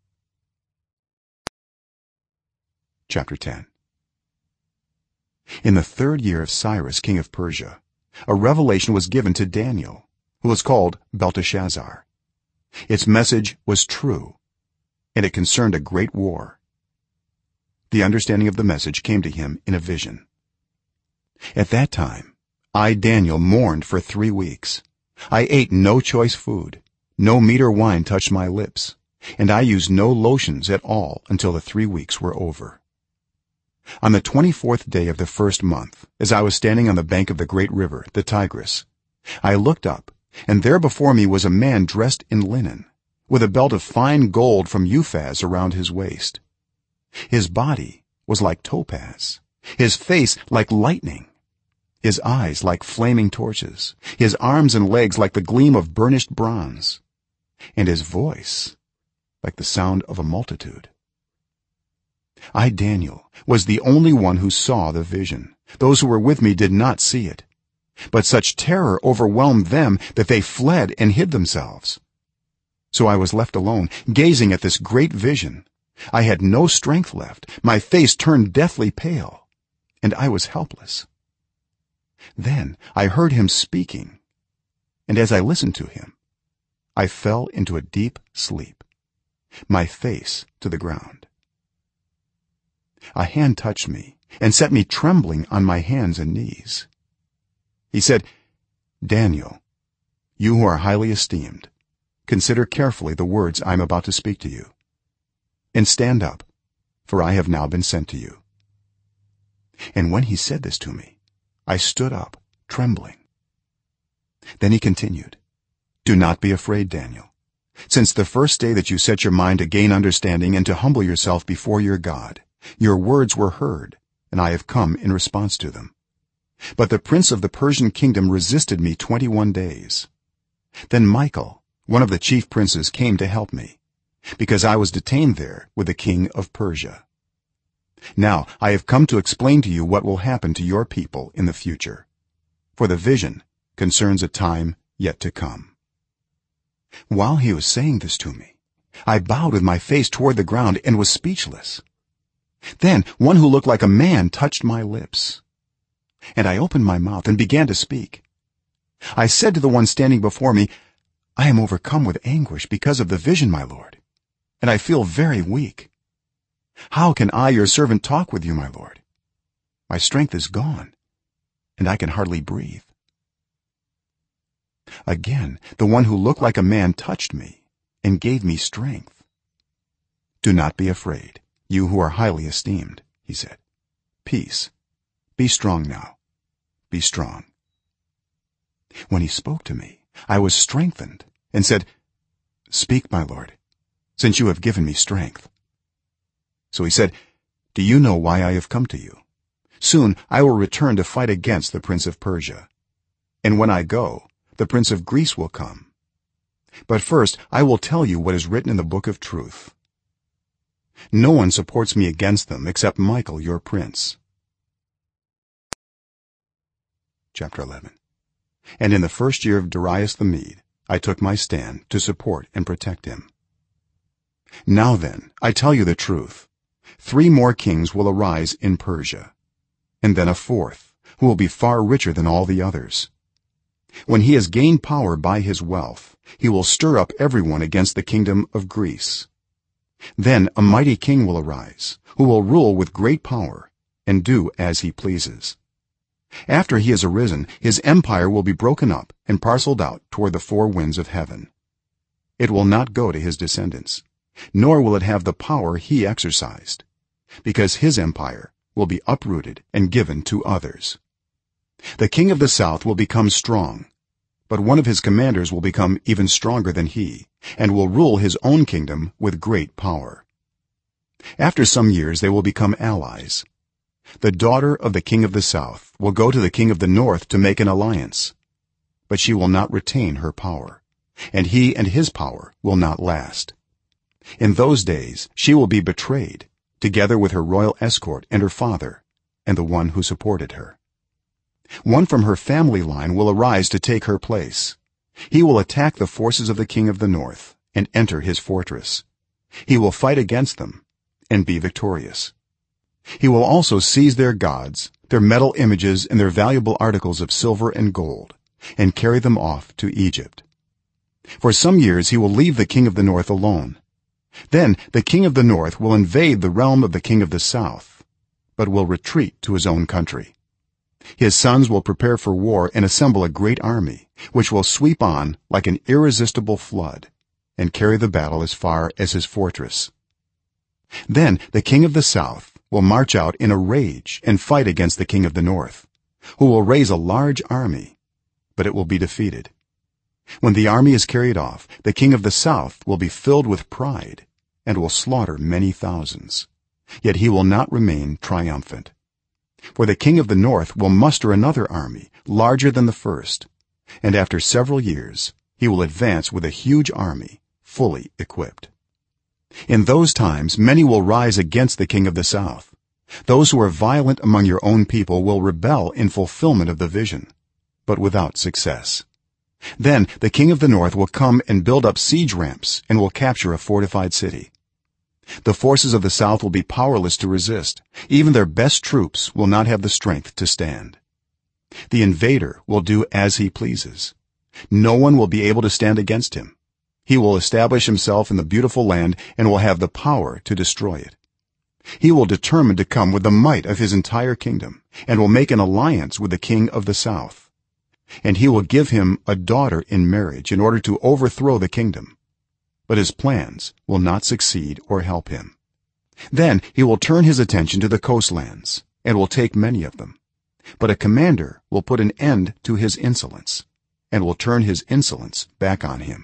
Chapter 10. In the 3rd year of Cyrus king of Persia, a revelation was given to Daniel, who was called Belteshazzar. Its message was true, and it concerned a great war. The understanding of the message came to him in a vision. At that time I, Daniel, mourned for 3 weeks. I ate no choice food, no meat or wine touched my lips, and I used no lotions at all until the 3 weeks were over. On the 24th day of the 1st month, as I was standing on the bank of the great river, the Tigris, I looked up, and there before me was a man dressed in linen, with a belt of fine gold from Uphaz around his waist. His body was like topaz, his face like lightning, his eyes like flaming torches, his arms and legs like the gleam of burnished bronze, and his voice like the sound of a multitude. I, Daniel, was the only one who saw the vision. Those who were with me did not see it, but such terror overwhelmed them that they fled and hid themselves. So I was left alone, gazing at this great vision. I had no strength left, my face turned deathly pale, and I was helpless. Then I heard him speaking, and as I listened to him, I fell into a deep sleep, my face to the ground. A hand touched me and set me trembling on my hands and knees. He said, "Daniel, you who are highly esteemed, consider carefully the words I am about to speak to you, and stand up, for I have now been sent to you." And when he said this to me, I stood up, trembling. Then he continued, "Do not be afraid, Daniel. Since the first day that you set your mind to gain understanding and to humble yourself before your God, your words were heard, and I have come in response to them. But the prince of the Persian kingdom resisted me 21 days. Then Michael, one of the chief princes, came to help me, because I was detained there with the king of Persia. Now I have come to explain to you what will happen to your people in the future, for the vision concerns a time yet to come." While he was saying this to me, I bowed with my face toward the ground and was speechless. Then one who looked like a man touched my lips, and I opened my mouth and began to speak. I said to the one standing before me, I am overcome with anguish because of the vision, my lord, and I feel very weak. How can I, your servant, talk with you, my lord? My strength is gone, and I can hardly breathe. Again the one who looked like a man touched me and gave me strength. Do not be afraid, you who are highly esteemed, he said. Peace. Be strong now. Be strong. When he spoke to me, I was strengthened and said, Speak, my lord, since you have given me strength. So he said, Do you know why I have come to you? Soon I will return to fight against the prince of Persia. And when I go, the prince of Greece will come. But first I will tell you what is written in the book of truth. No one supports me against them except Michael, your prince. Chapter 11. And in the first year of Darius the Mede, I took my stand to support and protect him. Now then, I tell you the truth. 3 more kings will arise in Persia, and then a 4th, who will be far richer than all the others. When he has gained power by his wealth, he will stir up everyone against the kingdom of Greece. Then a mighty king will arise, who will rule with great power and do as he pleases. After he has arisen, his empire will be broken up and parceled out toward the 4 winds of heaven. It will not go to his descendants, nor will it have the power he exercised, because his empire will be uprooted and given to others. The king of the south will become strong, but one of his commanders will become even stronger than he and will rule his own kingdom with great power. After some years they will become allies. The daughter of the king of the south will go to the king of the north to make an alliance, but she will not retain her power, and he and his power will not last. In those days she will be betrayed, together with her royal escort and her father and the one who supported her. One from her family line will arise to take her place. He will attack the forces of the king of the north and enter his fortress. He will fight against them and be victorious. He will also seize their gods, their metal images, and their valuable articles of silver and gold, and carry them off to Egypt. For some years he will leave the king of the north alone. Then the king of the north will invade the realm of the king of the south, but will retreat to his own country. His sons will prepare for war and assemble a great army, which will sweep on like an irresistible flood and carry the battle as far as his fortress. Then the king of the south will march out in a rage and fight against the king of the north, who will raise a large army, but it will be defeated. When the army is carried off, the king of the south will be filled with pride and will slaughter many thousands, yet he will not remain triumphant. For the king of the north will muster another army larger than the first, and after several years he will advance with a huge army fully equipped. In those times many will rise against the king of the south. Those who are violent among your own people will rebel in fulfillment of the vision, but without success. Then the king of the north will come and build up siege ramps and will capture a fortified city. The forces of the south will be powerless to resist. Even their best troops will not have the strength to stand. The invader will do as he pleases. No one will be able to stand against him. He will establish himself in the beautiful land and will have the power to destroy it. He will determine to come with the might of his entire kingdom and will make an alliance with the king of the south. And he will give him a daughter in marriage in order to overthrow the kingdom, but his plans will not succeed or help him. Then he will turn his attention to the coastlands and will take many of them, but a commander will put an end to his insolence and will turn his insolence back on him.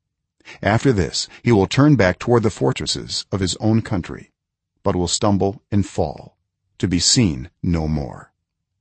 After this he will turn back toward the fortresses of his own country, but will stumble and fall, to be seen no more.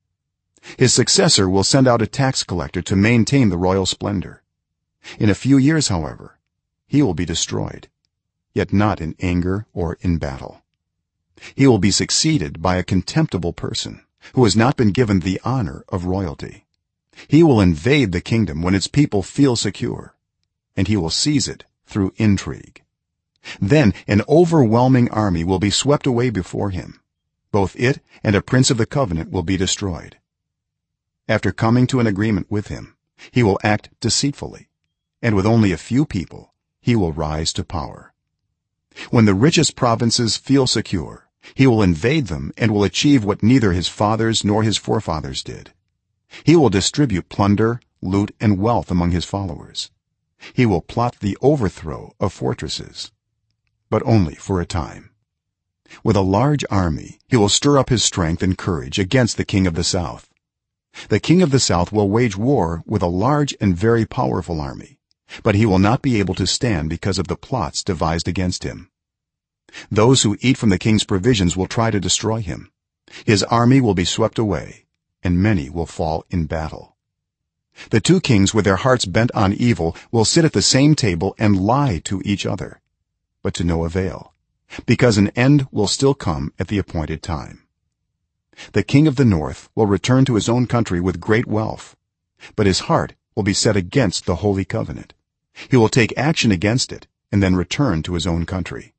His successor will send out a tax collector to maintain the royal splendor. In a few years, however, he will be destroyed, yet not in anger or in battle. He will be succeeded by a contemptible person who has not been given the honor of royalty. He will invade the kingdom when its people feel secure, and he will seize it through intrigue. then an overwhelming army will be swept away before him. Both it and a prince of the covenant will be destroyed. After coming to an agreement with him, he will act deceitfully, and with only a few people he will rise to power. When the richest provinces feel secure, he will invade them and will achieve what neither his fathers nor his forefathers did. He will distribute plunder, loot, and wealth among his followers. He will plot the overthrow of fortresses, but only for a time. With a large army he will stir up his strength and courage against the king of the south. The king of the south will wage war with a large and very powerful army, but he will not be able to stand because of the plots devised against him. Those who eat from the king's provisions will try to destroy him. His army will be swept away, and many will fall in battle. The two kings, with their hearts bent on evil, will sit at the same table and lie to each other, but to no avail, because an end will still come at the appointed time. The king of the north will return to his own country with great wealth, but his heart will be set against the holy covenant. He will take action against it and then return to his own country.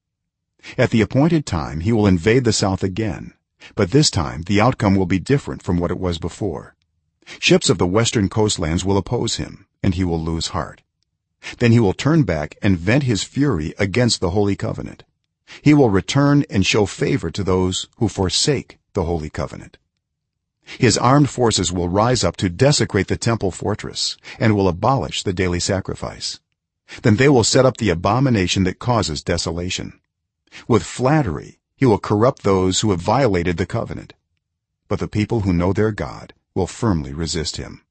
At the appointed time he will invade the south again, but this time the outcome will be different from what it was before. Ships of the western coastlands will oppose him, and he will lose heart. Then he will turn back and vent his fury against the holy covenant. He will return and show favor to those who forsake the holy covenant. His armed forces will rise up to desecrate the temple fortress and will abolish the daily sacrifice. Then they will set up the abomination that causes desolation. With flattery he will corrupt those who have violated the covenant, but the people who know their God will firmly resist him.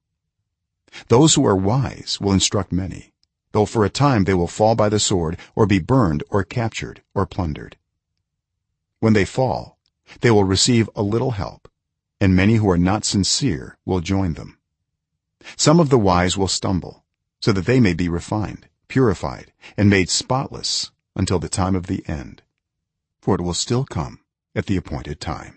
Those who are wise will instruct many, though for a time they will fall by the sword or be burned or captured or plundered. When they fall, they will receive a little help, and many who are not sincere will join them. Some of the wise will stumble, so that they may be refined, purified, and made spotless until the time of the end, for it will still come at the appointed time.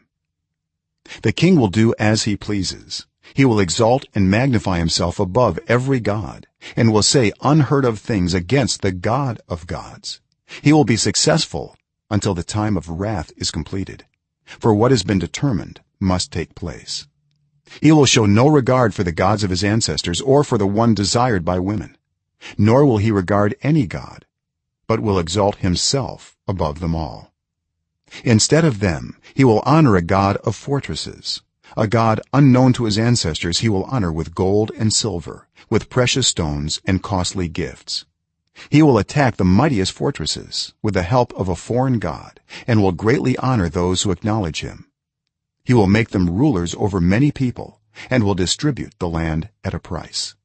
The king will do as he pleases. He will exalt and magnify himself above every god, and will say unheard of things against the God of gods. He will be successful until the time of wrath is completed, for what has been determined must take place. He will show no regard for the gods of his ancestors or for the one desired by women, nor will he regard any god, but will exalt himself above them all. Instead of them he will honor a god of fortresses, a god unknown to his ancestors. He will honor with gold and silver, with precious stones and costly gifts. He will attack the mightiest fortresses with the help of a foreign god, and will greatly honor those who acknowledge him. He will make them rulers over many people, and will distribute the land at a price.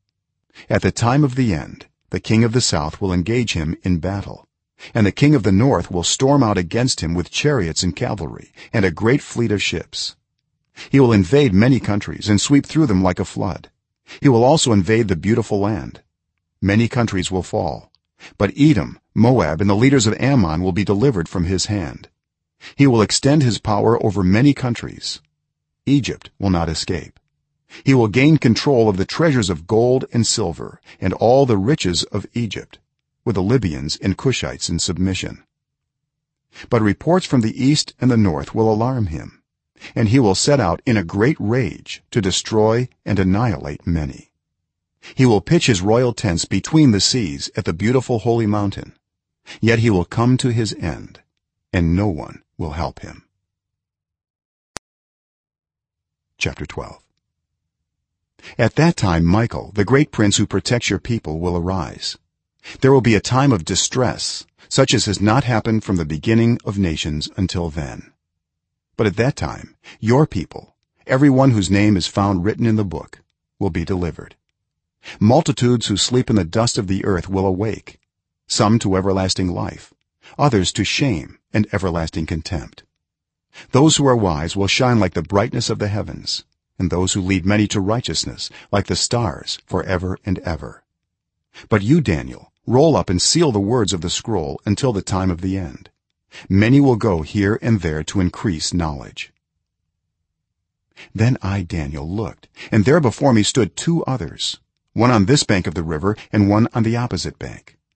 At the time of the end the king of the south will engage him in battle, and the king of the north will storm out against him with chariots and cavalry and a great fleet of ships. He will invade many countries and sweep through them like a flood. He will also invade the beautiful land. Many countries will fall, but Edom, Moab, and the leaders of Ammon will be delivered from his hand. He will extend his power over many countries. Egypt will not escape. He will gain control of the treasures of gold and silver and all the riches of Egypt, with the Libyans and Cushites in submission. But reports from the east and the north will alarm him, and he will set out in a great rage to destroy and annihilate many. He will pitch his royal tents between the seas at the beautiful holy mountain, yet he will come to his end, and no one will help him. Chapter 12. At that time Michael, the great prince who protects your people, will arise. There will be a time of distress such as has not happened from the beginning of nations until then. But at that time your people, everyone whose name is found written in the book, will be delivered. Multitudes who sleep in the dust of the earth will awake, some to everlasting life, others to shame and everlasting contempt. Those who are wise will shine like the brightness of the heavens, and those who lead many to righteousness like the stars forever and ever. But you, Daniel, roll up and seal the words of the scroll until the time of the end. Many will go here and there to increase knowledge. Then I, Daniel, looked, and there before me stood two others, one on this bank of the river and one on the opposite bank.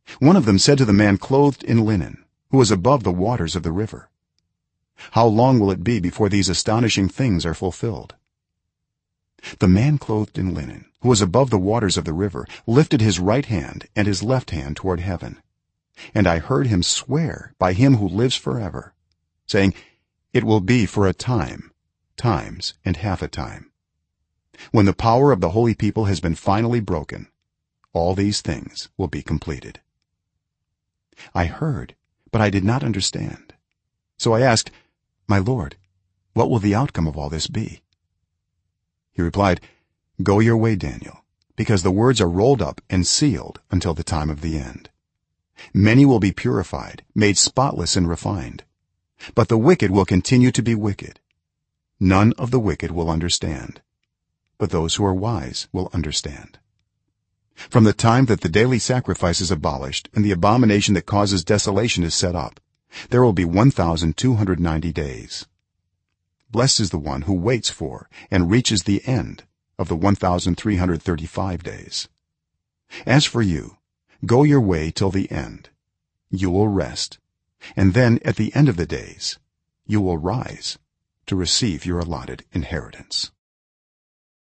one of them said to the man clothed in linen who was above the waters of the river, how long will it be before these astonishing things are fulfilled? The man clothed in linen who was above the waters of the river lifted his right hand and his left hand toward heaven, and I heard him swear by him who lives forever, saying, it will be for a time, times and half a time, when the power of the holy people has been finally broken. All these things will be completed. I heard, but I did not understand. So I asked, my lord, what will the outcome of all this be? He replied, go your way, Daniel, because the words are rolled up and sealed until the time of the end. Many will be purified, made spotless and refined, but the wicked will continue to be wicked. None of the wicked will understand, but those who are wise will understand. From the time that the daily sacrifice is abolished and the abomination that causes desolation is set up, there will be 1290 days. Blessed is the one who waits for and reaches the end of the 1335 days. As for you, go your way till the end. You will rest, and then at the end of the days you will rise to receive your allotted inheritance.